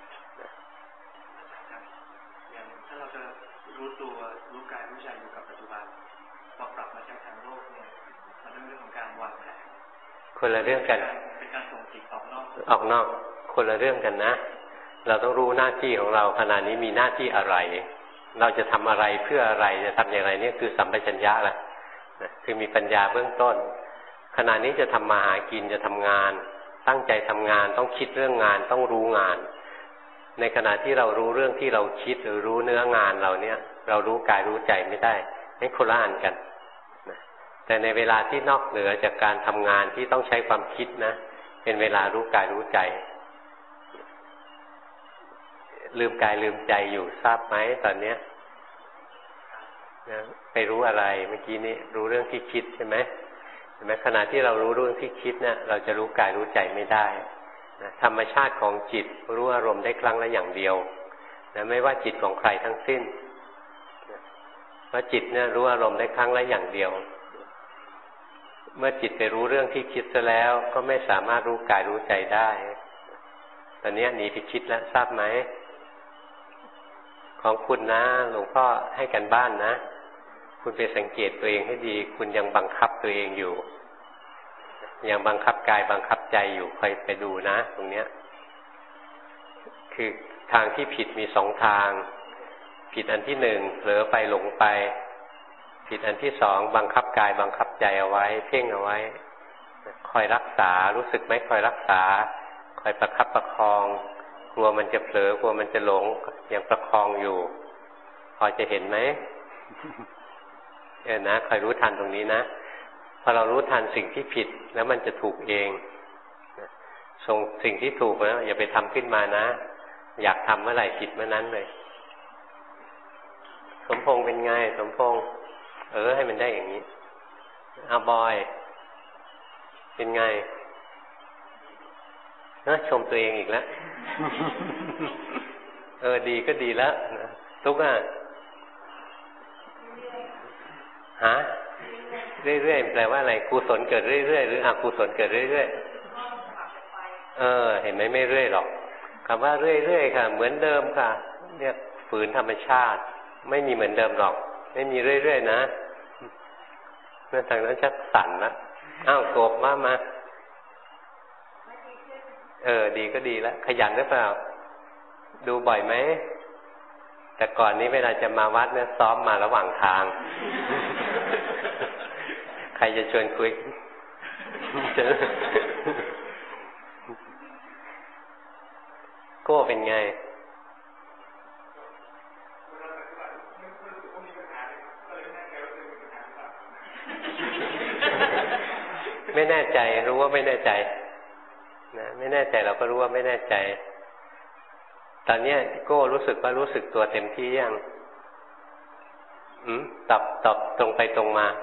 อย่างถ้าเราจะรู้ตัวรู้กายรู้ใจอยู่กับปัจจุบันพอปรับมาใช้ทางโลกเนี่ยมันเป็นเรื่องของการวางแผนคนละเรื่องกันเป็นการส่งจิตออกนอกออกนอกคนละเรื่องกันนะเราต้องรู้หน้าที่ของเราขณะนี้มีหน้าที่อะไรเราจะทำอะไรเพื่ออะไรจะทำอย่างไรนี่คือสัมปชัญญะแหละคือมีปัญญาเบื้องต้นขณะนี้จะทำมาหากินจะทำงานตั้งใจทำงานต้องคิดเรื่องงานต้องรู้งานในขณะที่เรารู้เรื่องที่เราคิดหรือรู้เนื้องานเราเนี่ยเรารู้กายรู้ใจไม่ได้นี่คนละอันกันแต่ในเวลาที่นอกเหนือจากการทำงานที่ต้องใช้ความคิดนะเป็นเวลารู้กายรู้ใจลืมกายลืมใจอยู่ทราบไหมตอนเนี้ยนะไปรู้อะไรเมื่อกี้นี้รู้เรื่องที่คิดใช่ไหมเห็นไหมขณะที่เรารู้เรื่องที่คิดเนี่ยเราจะรู้กายรู้ใจไม่ได้นะธรรมชาติของจิตรู้อารมณ์ได้ครั้งละอย่างเดียวนะไม่ว่าจิตของใครทั้งสิ้นนะเพราะจิตเนี่ยรู้อารมณ์ได้ครั้งละอย่างเดียวเมื่อจิตไปรู้เรื่องที่คิดซะแล้วก็ไม่สามารถรู้กายรู้ใจได้ตอนนี้หนีไปคิดแล้วทราบไหมของคุณนะหลวงพ่อให้กันบ้านนะคุณไปสังเกตตัวเองให้ดีคุณยังบังคับตัวเองอยู่ยังบังคับกายบังคับใจอยู่คอยไปดูนะตรงเนี้ยคือทางที่ผิดมีสองทางผิดอันที่หนึ่งเผลอไปหลงไปผิดอันที่สองบังคับกายบังคับใจเอาไว้เพ่งเอาไว้คอยรักษารู้สึกไหมคอยรักษาคอยประคับประคองกลัวมันจะเผลอกลัวมันจะหลงยังประคองอยู่พอจะเห็นไหมเออนะคอยรู้ทันตรงนี้นะพอเรารู้ทันสิ่งที่ผิดแล้วมันจะถูกเองส่งสิ่งที่ถูกนะอย่าไปทำขึ้นมานะอยากทำเมื่อไหร่ผิดเมื่อนั้นเลยสมพงษ์เป็นไงสมพงษ์เออให้มันได้อย่างนี้อาบอยเป็นไงนะชมตัวเองอีกแล้วเออดีก็ดีแล้วนะทุกอ่ะฮะเรื่อยๆแปลว่าอะไรกุศลเกิดเรื่อยๆหรืออกุศลเกิดเรื่อยๆเออเห็นไหมไม่เรื่อยหรอกคำว่าเรื่อยๆค่ะเหมือนเดิมค่ะเรียกฝืนธรรมชาติไม่มีเหมือนเดิมหรอกไม่มีเรื่อยๆนะเมื่อทางนั้นชักสั่นนะอ้าวโกบมามาเออดีก็ดีแล้วขยันหรือเปล่าดูบ่อยไหมแต่ก่อนนี้เวลาจะมาวัดเนี่ยซ้อมมาระหว่างทางใครจะชวนคุยโก้เป็นไงไม่แน่ใจรู้ว่าไม่แน่ใจนะไม่แน่ใจเราก็รู้ว่าไม่แน่ใจตอนนี้โก้รู้สึกว่ารู้สึกตัวเต็มที่ยังอืมตอบตอบตรงไปตรงมา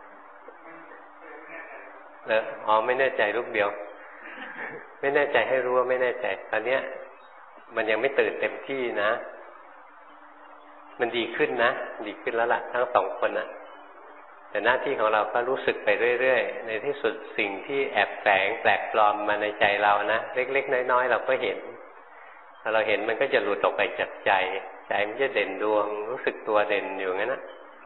เอออ๋อไม่แน่ใจรูปเดียวไม่แน่ใจให้รู้ว่าไม่แน่ใจตอนนี้มันยังไม่ตื่นเต็มที่นะมันดีขึ้นนะดีขึ้นแล้วล่ะทั้งสองคนน่ะแต่หน้าที่ของเราก็รู้สึกไปเรื่อยๆในที่สุดสิ่งที่แอบแฝงแปลกปลอมมาในใจเรานะเล็กๆน้อยๆเราก็เห็นพอเราเห็นมันก็จะหลุดออกไปจากใจใจมันจะเด่นดวงรู้สึกตัวเด่นอยู่งั้นนะ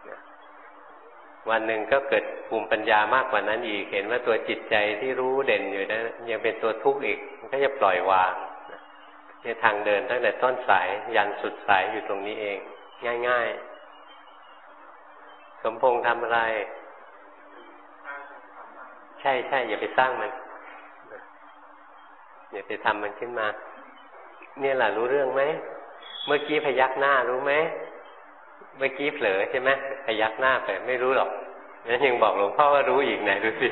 วันหนึ่งก็เกิดภูมิปัญญามากกว่านั้นอีกเห็นว่าตัวจิตใจที่รู้เด่นอยู่นั้นยังเป็นตัวทุกข์อีกมันก็จะปล่อยวางเนี่ยทางเดินตั้งแต่ต้นสายยันสุดสายอยู่ตรงนี้เองง่ายๆสมพงษ์ทำอะไรใช่ใช่อย่าไปสร้างมันอย่าไปทำมันขึ้นมาเนี่ยแหละรู้เรื่องไหมเมื่อกี้พยักหน้ารู้ไหมเมื่อกี้เผลอใช่ไหมพยักหน้าไปไม่รู้หรอกงั้นยังบอกหลวงพ่อว่ารู้อีกไหนดูสิ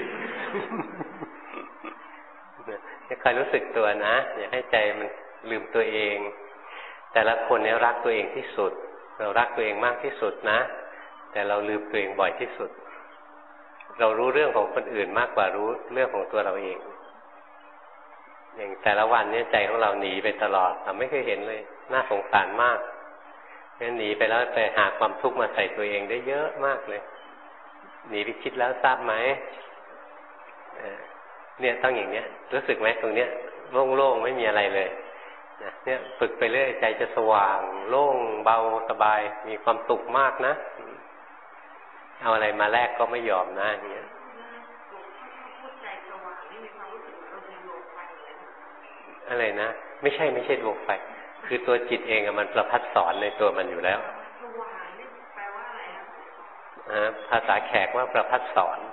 อย่าคอยรู้สึกตัวนะอย่าให้ใจมันลืมตัวเองแต่ละคนเนี่ยรักตัวเองที่สุดเรารักตัวเองมากที่สุดนะแต่เราลืมตัวเองบ่อยที่สุดเรารู้เรื่องของคนอื่นมากกว่ารู้เรื่องของตัวเราเองอย่างแต่ละวันเนี่ยใจของเราหนีไปตลอดเราไม่เคยเห็นเลยน่าสงสารมากงั้นหนีไปแล้วไปหาความทุกข์มาใส่ตัวเองได้เยอะมากเลยหนีไปคิดแล้วทราบไหมเนี่ยต้องอย่างเนี้ยรู้สึกไหมตรงเนี้ยโล่งๆไม่มีอะไรเลยนะเนี่ยฝึกไปเรื่อยใจจะสว่างโล่งเบาสบายมีความสุขมากนะเอาอะไรมาแลกก็ไม่ยอมนะอย่างเงี้ยอะไรนะไม่ใช่ไม่ใช่ดวงไฟคือตัวจิตเองอะมันประพัดสอนในตัวมันอยู่แล้วภาษาแขกว่าประพัดสอน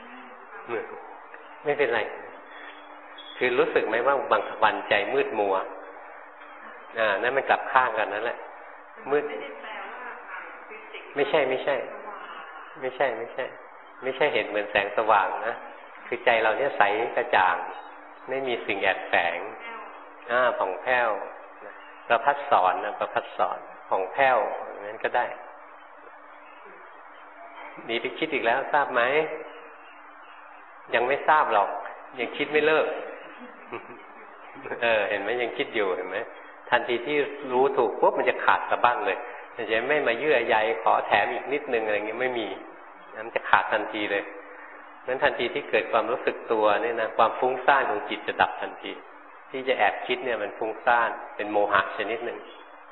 ไม่เป็นไรคือรู้สึกไหมว่าบางวันใจมืดมัวอ่านั่นมันกลับข้างกันนั่นแหละมืดไม่ใช่ไม่ใช่ไม่ใช่ไม่ใช่ไม่ใช่เห็นเหมือนแสงสว่างนะคือใจเราเนี่ยใสกระจ่างไม่มีสิ่งแอบแฝงอ่าผ่องแผ้วประพัดสอนนะประพัดสอนผ่องแผ้วอย่างนั้นก็ได้หนีไปคิดอีกแล้วทราบไหมยังไม่ทราบหรอกยังคิดไม่เลิกเออเห็นไหมยังคิดอยู่เห็นไหมทันทีที่รู้ถูกปุ๊บมันจะขาดสะบั้นเลยมันจะไม่มาเยื่อใยขอแถมอีกนิดนึงอะไรเงี้ยไม่มีมันจะขาดทันทีเลยนั้นทันทีที่เกิดความรู้สึกตัวเนี่ยนะความฟุ้งซ่านของจิตจะดับทันทีที่จะแอบคิดเนี่ยมันฟุ้งซ่านเป็นโมหะชนิดหนึ่ง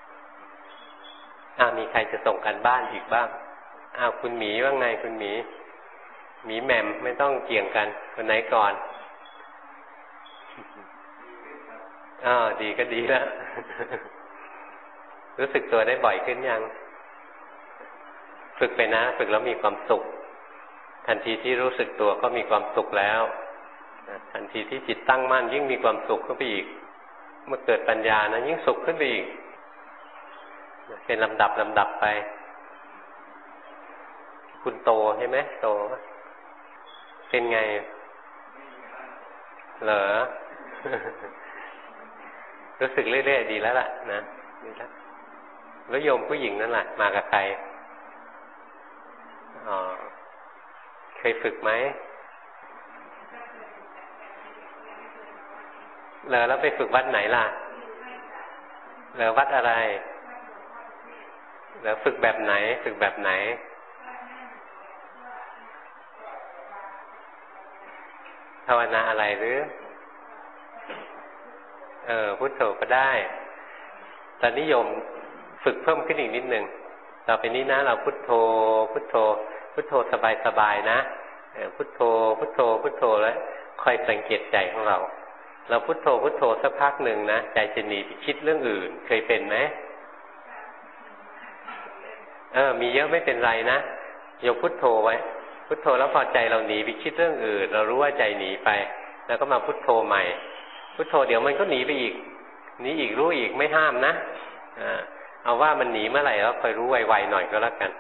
อ้าวมีใครจะส่งกันบ้านอีกบ้างอ้าวคุณหมีว่าไงคุณหมีหมีแหม่มไม่ต้องเกี่ยงกันคนไหนก่อนอ้าวดีก็ดีแล้วรู้สึกตัวได้บ่อยขึ้นยังฝึกไปนะฝึกแล้วมีความสุขทันทีที่รู้สึกตัวก็มีความสุขแล้วทันทีที่จิตตั้งมั่นยิ่งมีความสุขขึ้นไปอีกเมื่อเกิดปัญญานะยิ่งสุขขึ้นไปอีกเป็นลำดับลำดับไปคุณโตใช่ไหมโตเป็นไงเหรอ รู้สึกเรื่อยๆดีแล้วล่ะนะดีแล้วแล้วโยมผู้หญิงนั่นแหละมากับใครอ๋อเคยฝึกไหมเหรอแล้วไปฝึกวัดไหนล่ะเหรอวัดอะไรเหรอฝึกแบบไหนฝึกแบบไหนภาวนาอะไรหรือเออพุทโธก็ได้ตอนนี้โยมฝึกเพิ่มขึ้นอีกนิดหนึ่งต่อไปนี้นะเราพุทโธพุทโธพุทโธสบายๆนะพุทโธพุทโธพุทโธแล้วคอยสังเกตใจของเราเราพุทโธพุทโธสักพักหนึ่งนะใจจะหนีไปคิดเรื่องอื่นเคยเป็นไหมเออมีเยอะไม่เป็นไรนะโยมพุทโธไว้พุทโธแล้วพอใจเราหนีไปคิดเรื่องอื่นเรารู้ว่าใจหนีไปแล้วก็มาพุทโธใหม่พุทโธเดี๋ยวมันก็หนีไปอีกหนีอีกรู้อีกไม่ห้ามนะอ่าเอาว่ามันหนีเมื่อไหร่แล้วคอยรู้ไวๆหน่อยก็แล้วกัน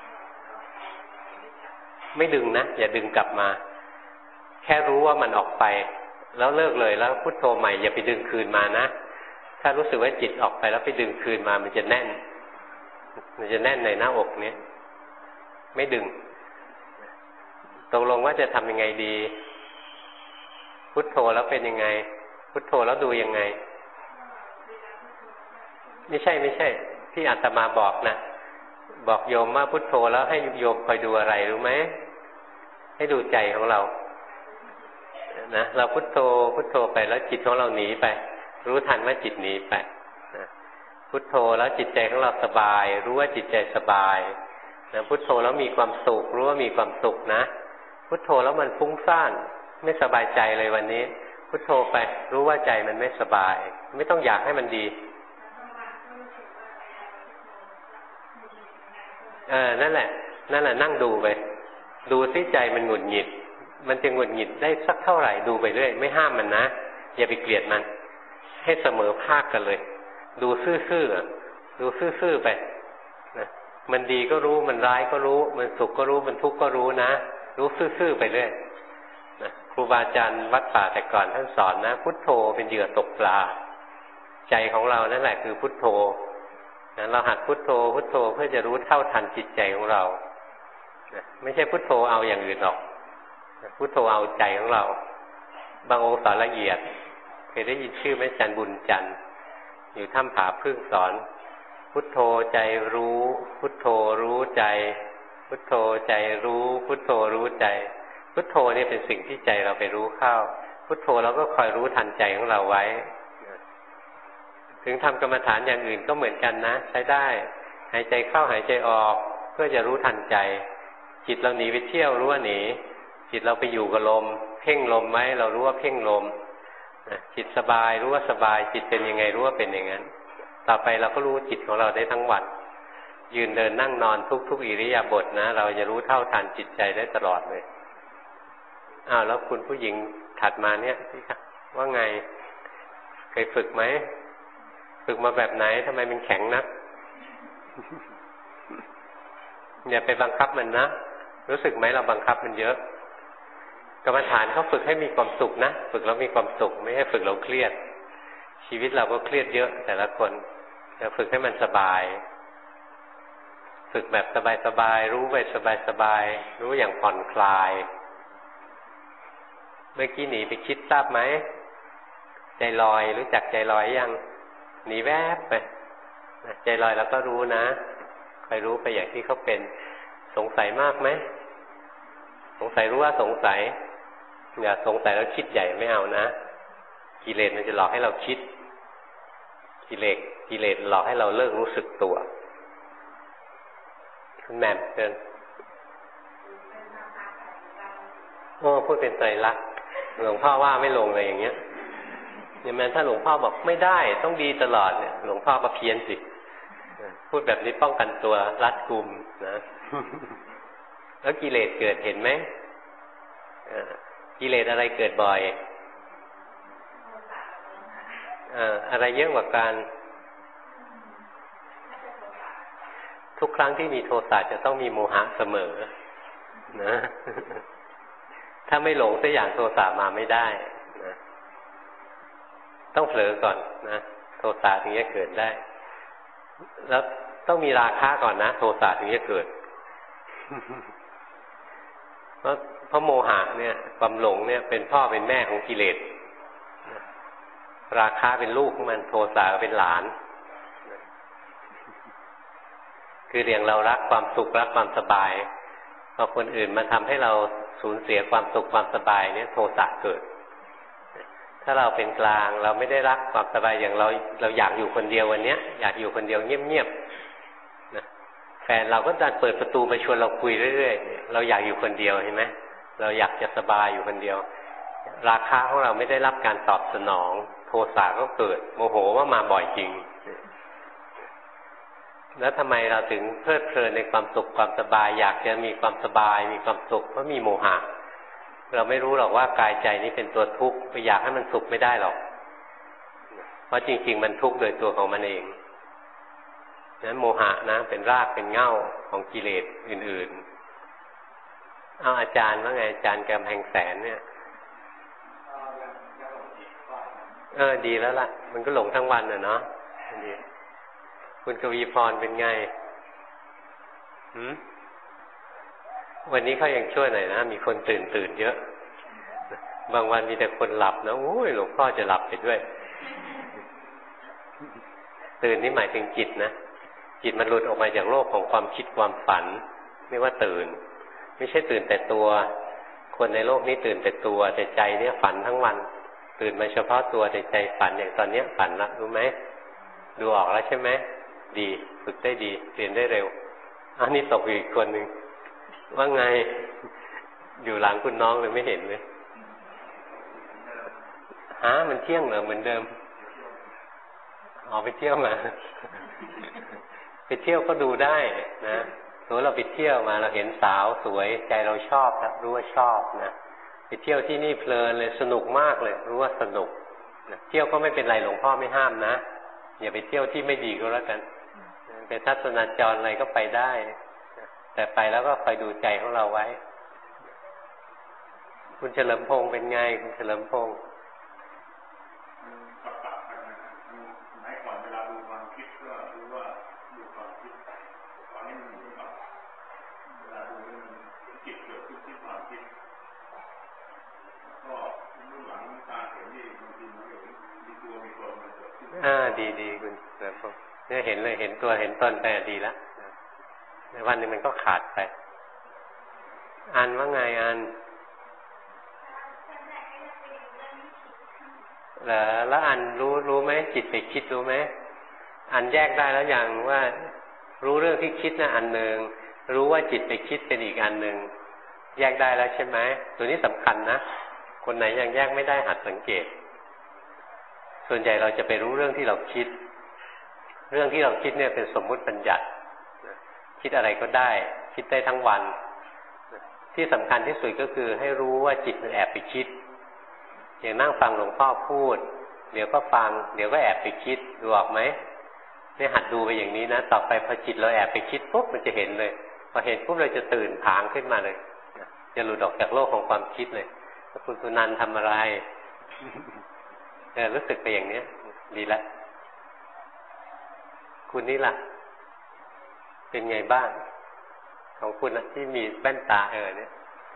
ไม่ดึงนะอย่าดึงกลับมาแค่รู้ว่ามันออกไปแล้วเลิกเลยแล้วพุทโธใหม่อย่าไปดึงคืนมานะถ้ารู้สึกว่าจิตออกไปแล้วไปดึงคืนมามันจะแน่นมันจะแน่นในหน้าอกเนี้ยไม่ดึงตกลงว่าจะทำยังไงดีพุทโธแล้วเป็นยังไงพุทโธแล้วดูยังไงไม่ใช่ไม่ใช่ที่อาตมาบอกนะบอกโยมว่าพุทโธแล้วให้โยมคอยดูอะไรรู้ไหมให้ดูใจของเรานะเราพุทโธพุทโธไปแล้วจิตของเราหนีไปรู้ทันว่าจิตหนีไปนะพุทโธแล้วจิตใจของเราสบายรู้ว่าจิตใจสบายนะพุทโธแล้วมีความสุขรู้ว่ามีความสุขนะพุทโธแล้วมันฟุ้งซ่านไม่สบายใจเลยวันนี้พุทโธไปรู้ว่าใจมันไม่สบายไม่ต้องอยากให้มันดีเออนั่นแหละนั่นแหละนั่งดูไปดูซิใจมันหงุดหงิดมันจะหงุดหงิดได้สักเท่าไหร่ดูไปเรื่อยไม่ห้ามมันนะอย่าไปเกลียดมันให้เสมอภาคกันเลยดูซื่อๆดูซื่อๆไปนะมันดีก็รู้มันร้ายก็รู้มันสุขก็รู้มันทุกข์ก็รู้นะรู้ซื่อๆไปเรื่อยนะครูบาอาจารย์วัดป่าแต่ก่อนท่านสอนนะพุทโธเป็นเหยื่อตกปลาใจของเรานั่นแหละคือพุทโธนะเราหัดพุทโธพุทโธเพื่อจะรู้เท่าทันจิตใจของเรานะไม่ใช่พุทโธเอาอย่างอื่นหรอกนะพุทโธเอาใจของเราบางองค์สอนละเอียดเคยได้ยินชื่อไหมอาจารย์บุญจันทร์อยู่ถ้ำผาพึ่งสอนพุทโธใจรู้พุทโธรู้ใจพุทโธใจรู้พุทโธรู้ใจพุทโธนี่เป็นสิ่งที่ใจเราไปรู้เข้าพุทโธเราก็คอยรู้ทันใจของเราไว้ถึงทำกรรมฐานอย่างอื่นก็เหมือนกันนะใช้ได้หายใจเข้าหายใจออกเพื่อจะรู้ทันใจจิตเราหนีไปเที่ยวรู้ว่าหนีจิตเราไปอยู่กับลมเพ่งลมไหมเรารู้ว่าเพ่งลมจิตสบายรู้ว่าสบายจิตเป็นยังไงรู้ว่าเป็นอย่างนั้นต่อไปเราก็รู้จิตของเราได้ทั้งวันยืนเดินนั่งนอนทุกๆอิริยาบถนะเราจะรู้เท่าทันจิตใจได้ตลอดเลยอ้าวแล้วคุณผู้หญิงถัดมาเนี่ยว่าไงเคยฝึกไหมฝึกมาแบบไหนทำไมมันแข็งนัก อย่าไปบังคับมันนะรู้สึกไหมเราบังคับมันเยอะกรรมฐานเขาฝึกให้มีความสุขนะฝึกแล้วมีความสุขไม่ให้ฝึกเราเครียดชีวิตเราก็เครียดเยอะแต่ละคนจะฝึกให้มันสบายฝึกแบบสบายๆรู้ไปสบายๆรู้อย่างผ่อนคลายเมื่อกี้หนีไปคิดทราบไหมใจลอยรู้จักใจลอยยังหนีแวบไปใจลอยแล้วก็รู้นะคอยรู้ไปอย่างที่เขาเป็นสงสัยมากไหมสงสัยรู้ว่าสงสัยอย่าสงสัยแล้วคิดใหญ่ไม่เอานะกิเลสมันจะหลอกให้เราคิดกิเลสกิเลสหลอกให้เราเลิกรู้สึกตัวคุณแม่เชิญโอ้พูดเป็นไตรลักษณ์หลวงพ่อว่าไม่ลงเลยอย่างเงี้ยอย่างนั้นถ้าหลวงพ่อบอกไม่ได้ต้องดีตลอดเนี่ยหลวงพ่อก็เพี้ยนสิพูดแบบนี้ป้องกันตัวรัดกุมนะแล้วกิเลสเกิดเห็นไหมกิเลสอะไรเกิดบ่อยอะไรเยอะกว่ากันทุกครั้งที่มีโทสะจะต้องมีโมหะเสมอนะถ้าไม่หลงสักอย่างโทสะมาไม่ได้นะต้องเผลอก่อนนะโทสะถึงจะเกิดได้แล้วต้องมีราคะก่อนนะโทสะถึงจะเกิดเพราะเพราะโมหะเนี่ยความหลงเนี่ยเป็นพ่อเป็นแม่ของกิเลสราคะเป็นลูกของมันโทสะเป็นหลานคือเรียงเรารักความสุขรักความสบายพอคนอื่นมาทำให้เราสูญเสียความสุขความสบายเนี่ยโทสะเกิดถ้าเราเป็นกลางเราไม่ได้รักความสบายอย่างเราเราอยากอยู่คนเดียววันนี้อยากอยู่คนเดียวเงียบๆนะแฟนเราก็ดันเปิดประตูมาชวนเราคุยเรื่อยๆเราอยากอยู่คนเดียวเห็นไหมเราอยากจะสบายอยู่คนเดียวราคะของเราไม่ได้รับการตอบสนองโทสะก็เกิดโมโหว่ามาบ่อยจริงแล้วทำไมเราถึงเพลิดเพลินในความสุขความสบายอยากจะมีความสบายมีความสุขเพราะมีโมหะเราไม่รู้หรอกว่ากายใจนี้เป็นตัวทุกข์ไปอยากให้มันสุขไม่ได้หรอกเพราะจริงๆมันทุกข์โดยตัวของมันเองนั้นโมหะนะเป็นรากเป็นเหง้าของกิเลสอื่นๆเอาอาจารย์ว่าไงอาจารย์กำแพงแสนเนี่ยเออดีแล้วล่ะมันก็หลงทั้งวันน่ะเนาะดีคุณกวีพรเป็นไงหืมวันนี้เขายังช่วยหน่อยนะมีคนตื่นตื่นเยอะบางวันมีแต่คนหลับนะโอ้ยหลวงพ่อจะหลับไปด้วยตื่นนี่หมายถึงจิตนะจิตมันหลุดออกมาจากโลกของความคิดความฝันเรียกว่าตื่นไม่ใช่ตื่นแต่ตัวคนในโลกนี้ตื่นแต่ตัวแต่ใจเนี่ยฝันทั้งวันตื่นมาเฉพาะตัวแต่ใจฝันอย่างตอนนี้ฝันละรู้ไหมดูออกแล้วใช่ไหมดีฝึกได้ดีเรียนได้เร็วอันนี้ตกอีกคนหนึ่งว่าไงอยู่หลังคุณน้องเลยไม่เห็นเลยฮะมันเที่ยงเหรอเหมือนเดิมอ๋อไปเที่ยวมาไปเที่ยวก็ดูได้นะสมมติเราไปเที่ยวมาเราเห็นสาวสวยใจเราชอบครับรู้ว่าชอบนะไปเที่ยวที่นี่เพลินเลยสนุกมากเลยรู้ว่าสนุกนะเที่ยวก็ไม่เป็นไรหลวงพ่อไม่ห้ามนะอย่าไปเที่ยวที่ไม่ดีก็แล้วกันไปทัศนจรอะไรก็ไปได้แต่ไปแล้วก็คอยดูใจของเราไว้คุณเฉลิมพงษ์เป็นไงคุณเฉลิมพงษ์สมัยก่อนเวลาดูความคิดก็รู้ว่าดูความคิดตอนนี้มันรู้ว่าเวลาดูมันจิตเกิดขึ้นที่ความคิดก็รุ่นหลังตาเห็นนี่บางทีมันเห็นมีตัวมีตนมันเกิดขึ้นอ่าดีดีคุณเฉลิมพงษ์เนี่ยเห็นเลยเห็นตัวเห็นตนไปดีแล้วในวันนึงมันก็ขาดไปอันว่าไงอันเหรอแล้วอันรู้รู้ไหมจิตไปคิดรู้ไหมอันแยกได้แล้วอย่างว่ารู้เรื่องที่คิดนะอันหนึ่งรู้ว่าจิตไปคิดเป็นอีกอันหนึ่งแยกได้แล้วใช่ไหมตัวนี้สำคัญนะคนไหนยังแยกไม่ได้หัดสังเกตส่วนใหญ่เราจะไปรู้เรื่องที่เราคิดเรื่องที่เราคิดเนี่ยเป็นสมมุติบัญญัติคิดอะไรก็ได้คิดได้ทั้งวันที่สำคัญที่สุดก็คือให้รู้ว่าจิตมันแอบไปคิดอย่างนั่งฟังหลวงพ่อพูดเดี๋ยวก็ฟังเดี๋ยวก็แอบไปคิดดูออกไหมเนี่ยหัดดูไปอย่างนี้นะต่อไปพอจิตเราแอบไปคิดปุ๊บมันจะเห็นเลยพอเห็นปุ๊บเราจะตื่นผางขึ้นมาเลยจะหลุดออกจากโลกของความคิดเลยคุณสุนันท์ทำอะไรเออรู้สึกไปอย่างนี้ดีแล้วคุณนี่ล่ะเป็นไงบ้างของคุณนะที่มีแว่นตาเออเนี่ย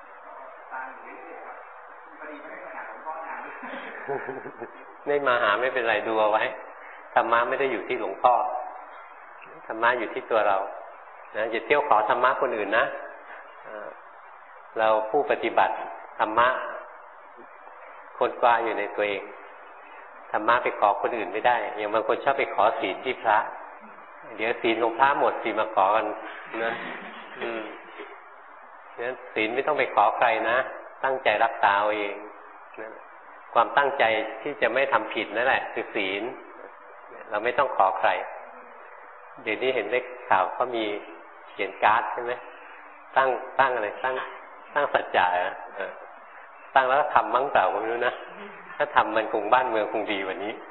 ไม่มาหาไม่เป็นไรดูเอาไว้ธรรมะไม่ได้อยู่ที่หลวงพ่อธรรมะอยู่ที่ตัวเรานะอย่าเที่ยวขอธรรมะคนอื่นนะเราผู้ปฏิบัติธรรมะคนกว้าอยู่ในตัวเองธรรมะไปขอคนอื่นไม่ได้อย่างบางคนชอบไปขอศีลที่พระเดี๋ยวศีลของพระหมดศีลมาขอกันนะอืมงั้นศีลไม่ต้องไปขอใครนะตั้งใจรักษาเอาเองนะความตั้งใจที่จะไม่ทำผิดนั่นแหละคือศีลเราไม่ต้องขอใครเดี๋ยวนี้เห็นได้ข่าวเขามีเขียนการ์ดใช่ไหมตั้งตั้งอะไรตั้งตั้งสัจจะอ่ะตั้งแล้วทำมั้งเปล่าก็ไม่รู้นะถ้าทำมันคงบ้านเมืองคงดีกว่านี้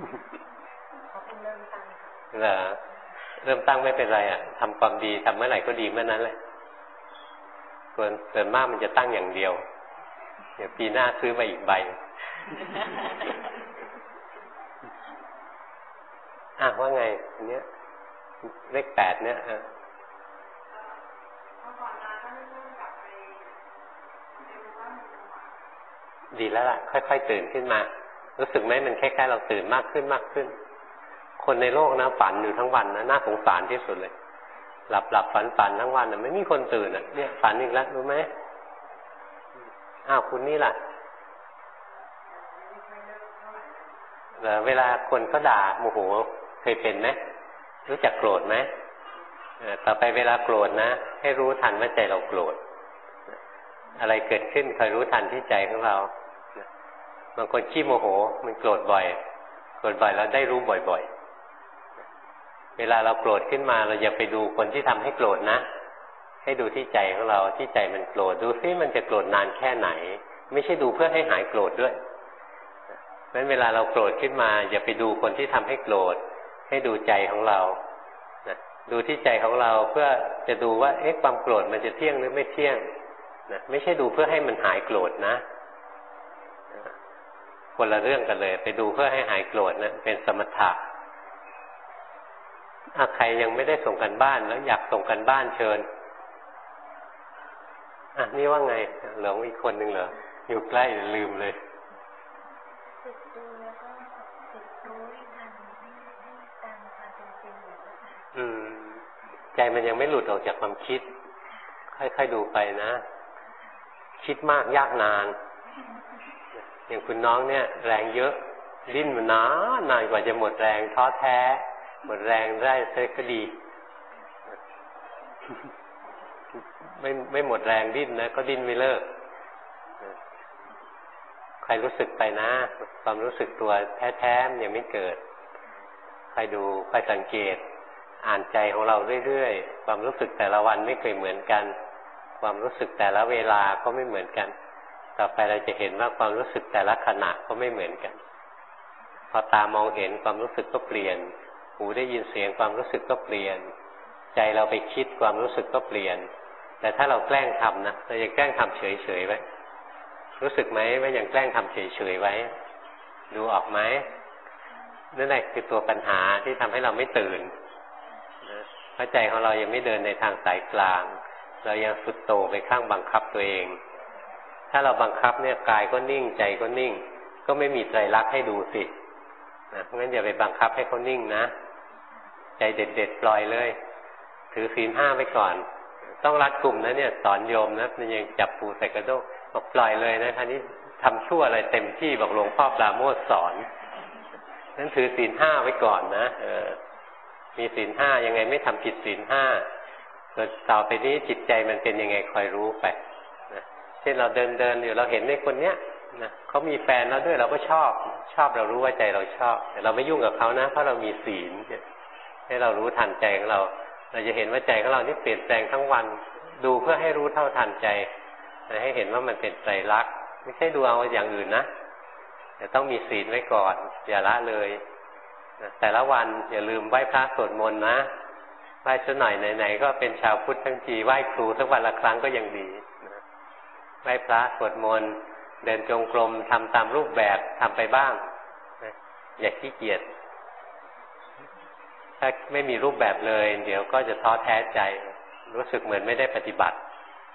เหรอเริ่มตั้งไม่เป็นไรอ่ะทำความดีทำเมื่อไหร่ก็ดีเมื่อนั้นแหละส่วนส่วนมากมันจะตั้งอย่างเดียวเดี๋ยวปีหน้าซื้อมาอีกใบอ่ะว่าไงอันเนี้ยเลขแปดเนี้ยอ่ะดีแล้วล่ะค่อยๆตื่นขึ้นมารู้สึกไหมมันคล้ายๆเราตื่นมากขึ้นมากขึ้นคนในโลกนะฝันอยู่ทั้งวันนะน่าสงสารที่สุดเลยหลับหลับฝันฝันทั้งวันนะไม่มีคนตื่นอ่ะเนี่ยฝันอีกแล้วรู้ไหมอ้าวคุณนี่ล่ะเวลาคนเขาด่าโมโหเคยเป็นไหมรู้จักโกรธไหมต่อไปเวลาโกรธนะให้รู้ทันว่าใจเราโกรธอะไรเกิดขึ้นคอยรู้ทันที่ใจของเราบางคนขี้โมโหมันโกรธบ่อยโกรธบ่อยแล้วได้รู้บ่อยๆเวลาเราโกรธขึ้นมาเราอย่าไปดูคนที่ทำให้โกรธนะให้ดูที่ใจของเราที่ใจมันโกรธดูซิมันจะโกรธนานแค่ไหนไม่ใช่ดูเพื่อให้หายโกรธด้วยเพราะฉะนั้นเวลาเราโกรธขึ้นมาอย่าไปดูคนที่ทำให้โกรธให้ดูใจของเรานะดูที่ใจของเราเพื่อจะดูว่าเอ๊ะความโกรธมันจะเที่ยงหรือไม่เที่ยงนะไม่ใช่ดูเพื่อให้มันหายโกรธนะคนละเรื่องกันเลยไปดูเพื่อให้หายโกรธนะเป็นสมถะถ้าใครยังไม่ได้ส่งกันบ้านแล้วอยากส่งกันบ้านเชิญอ่ะนี่ว่าไงเหลืออีกคนหนึ่งเหรออยู่ใกล้ลืมเลยอืมใจมันยังไม่หลุดออกจากความคิดค่อยๆดูไปนะคิดมากยากนานอย่างคุณน้องเนี่ยแรงเยอะดิ้นมันนานนานกว่าจะหมดแรงท้อแท้หมดแรงได้เซ็กก็ดีไม่ไม่หมดแรงดิ้นนะก็ดิ้นไม่เลิกใครรู้สึกไปนะความรู้สึกตัวแท้ๆมันยังไม่เกิดใครดูใครสังเกตอ่านใจของเราเรื่อยๆความรู้สึกแต่ละวันไม่เคยเหมือนกันความรู้สึกแต่ละเวลาก็ไม่เหมือนกันต่อไปเราจะเห็นว่าความรู้สึกแต่ละขณะก็ไม่เหมือนกันพอตามองเห็นความรู้สึกก็เปลี่ยนหูได้ยินเสียงความรู้สึกก็เปลี่ยนใจเราไปคิดความรู้สึกก็เปลี่ยนแต่ถ้าเราแกล้งทำนะเรายังแกล้งทำเฉยๆไว้รู้สึกไหมว่ายังแกล้งทำเฉยๆไว้ดูออกไหมนั่นแหละคือตัวปัญหาที่ทำให้เราไม่ตื่นเพราะใจของเรายังไม่เดินในทางสายกลางเรายังสุดโต่งไปข้างบังคับตัวเองถ้าเราบังคับเนี่ยกายก็นิ่งใจก็นิ่งก็ไม่มีไตรลักษณ์ให้ดูสินะงั้นอย่าไปบังคับให้เขานิ่งนะใจเด็ดๆปล่อยเลยถือศีลห้าไว้ก่อนต้องรัดกลุ่มนะเนี่ยสอนโยมนะมันยังจับปูใส่กระด้งบอกปล่อยเลยนะท่านี้ทำชั่วอะไรเต็มที่บอกหลวงพ่อปราโมทย์สอนนั้นถือศีลห้าไว้ก่อนนะเออมีศีลห้ายังไงไม่ทำผิดศีลห้าต่อไปนี้จิตใจมันเป็นยังไงคอยรู้ไปนะเช่นเราเดินเดินอยู่เราเห็นในคนเนี้ยนะเขามีแฟนแล้วด้วยเราก็ชอบชอบเรารู้ว่าใจเราชอบแต่เราไม่ยุ่งกับเขานะเพราะเรามีศีลให้เรารู้ทันใจของเราเราจะเห็นว่าใจของเรานี่เปลี่ยนแปลงทั้งวันดูเพื่อให้รู้เท่าทันใจให้เห็นว่ามันเป็นไตรลักษณ์ไม่ใช่ดูเอาอย่างอื่นนะแต่ต้องมีศีลไว้ก่อนอย่าละเลยแต่ละวันอย่าลืมไหว้พระสวดมนต์นะไหว้สักหน่อยไหนๆก็เป็นชาวพุทธทั้งทีไหว้ครูสักวันละครั้งก็ยังดีไหว้พระสวดมนต์เดินจงกรมทำตามรูปแบบทำไปบ้างอย่าขี้เกียจถ้าไม่มีรูปแบบเลยเดี๋ยวก็จะท้อแท้ใจรู้สึกเหมือนไม่ได้ปฏิบัติ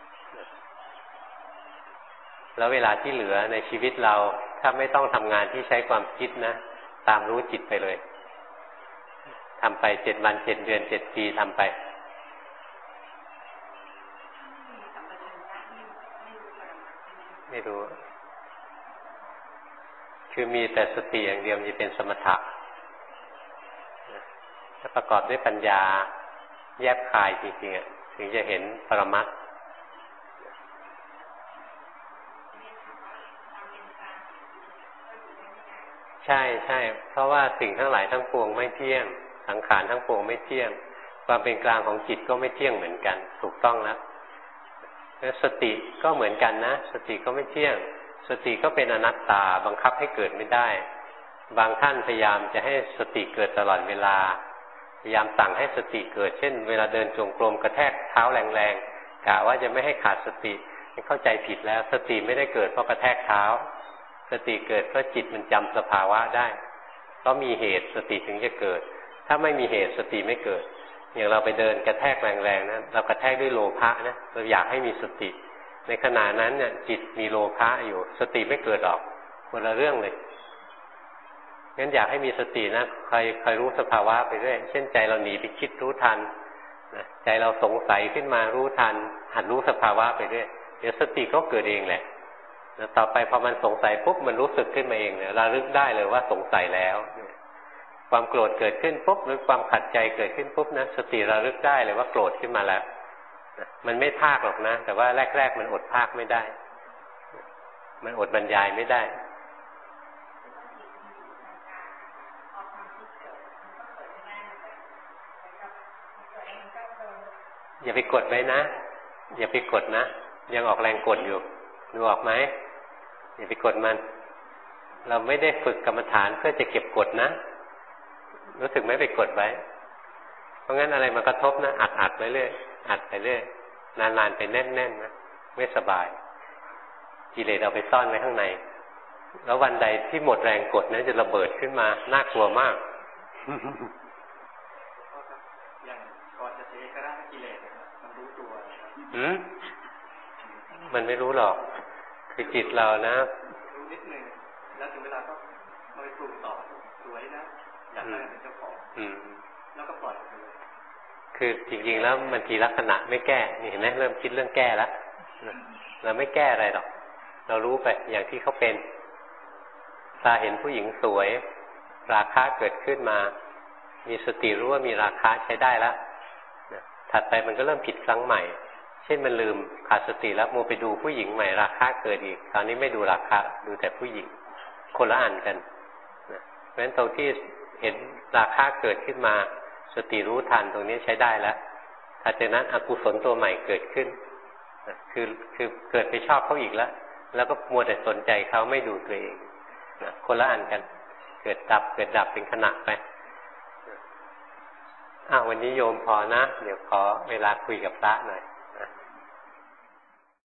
แล้วเวลาที่เหลือในชีวิตเราถ้าไม่ต้องทำงานที่ใช้ความคิดนะตามรู้จิตไปเลยทำไปเจ็ดวันเจ็ดเดือนเจ็ดปีทำไปไม่รู้คือมีแต่สติอย่างเดียวจะเป็นสมถะถ้าประกอบด้วยปัญญาแยบคายจริงๆถึงจะเห็นปรมัตถ์ใช่ใช่เพราะว่าสิ่งทั้งหลายทั้งปวงไม่เที่ยงสังขารทั้งปวงไม่เที่ยงความเป็นกลางของจิตก็ไม่เที่ยงเหมือนกันถูกต้องแล้วแล้วสติก็เหมือนกันนะสติก็ไม่เที่ยงสติก็เป็นอนัตตาบังคับให้เกิดไม่ได้บางท่านพยายามจะให้สติเกิดตลอดเวลาพยายามสั่งให้สติเกิดเช่นเวลาเดินจงกรมกระแทกเท้าแรงๆกะว่าจะไม่ให้ขาดสติเข้าใจผิดแล้วสติไม่ได้เกิดเพราะกระแทกเท้าสติเกิดเพราะจิตมันจำสภาวะได้เพราะมีเหตุสติถึงจะเกิดถ้าไม่มีเหตุสติไม่เกิดอย่างเราไปเดินกระแทกแรงๆนะเรากระแทกด้วยโลภะนะเราอยากให้มีสติในขณะนั้นเนี่ยจิตมีโลภะอยู่สติไม่เกิดออกคนละเรื่องเลยงั้นอยากให้มีสตินะคอยคอยรู้สภาวะไปเรื่อยเช่นใจเราหนีไปคิดรู้ทันนะใจเราสงสัยขึ้นมารู้ทันหัดรู้สภาวะไปเรื่อยเดี๋ยวสติก็เกิดเองแหละแล้วต่อไปพอมันสงสัยปุ๊บมันรู้สึกขึ้นมาเองเนี่ยระลึกได้เลยว่าสงสัยแล้วความโกรธเกิดขึ้นปุ๊บหรือความขัดใจเกิดขึ้นปุ๊บนะสติระลึกได้เลยว่าโกรธขึ้นมาแล้วมันไม่พากหรอกนะแต่ว่าแรกๆมันอดพากไม่ได้มันอดบรรยายไม่ได้อย่าไปกดไว้นะอย่าไปกดนะยังออกแรงกดอยู่ดูออกไหมอย่าไปกดมันเราไม่ได้ฝึกกรรมฐานเพื่อจะเก็บกดนะรู้สึกไหมไปกดไว้เพราะงั้นอะไรมากระทบนะอัดอัดไปเรื่อยอัดไปเรื่อยนานๆไปแน่นๆนะไม่สบายกิเลสเอาไปซ่อนไว้ข้างในแล้ววันใดที่หมดแรงกดนั้นจะระเบิดขึ้นมาน่ากลัวมากอย่างก่อนจะเจริญได้กิเลสมันรู้ตัวอืมมันไม่รู้หรอกคือจิตเรานะรู้นิดนึงแล้วถึงเวลาก็เอาไปปรุงต่อสวยนะอยากได้เป็นเจ้าของแล้วก็ปล่อยไปเลยคือจริงๆแล้วมันทีลักษณะไม่แก้นี่เห็นไหมเริ่มคิดเรื่องแก้แล้วเราไม่แก้อะไรหรอกเรารู้ไปอย่างที่เขาเป็นตาเห็นผู้หญิงสวยราคะเกิดขึ้นมามีสติรู้ว่ามีราคะใช้ได้แล้วถัดไปมันก็เริ่มผิดครั้งใหม่เช่นมันลืมขาดสติแล้วมัวไปดูผู้หญิงใหม่ราคะเกิดอีกคราวนี้ไม่ดูราคะดูแต่ผู้หญิงคนละอันกันนะเพราะฉะนั้นตรงที่เห็นราคะเกิดขึ้นมาสติรู้ทันตรงนี้ใช้ได้แล้วถัดจากนั้นอกุศลตัวใหม่เกิดขึ้นนะคือคือเกิดไปชอบเขาอีกแล้วแล้วก็มัวแต่สนใจเขาไม่ดูตัวเองนะคนละอันกันเกิดดับเกิดดับเป็นขณะไปอ้าววันนี้โยมพอนะเดี๋ยวขอเวลาคุยกับพระหน่อย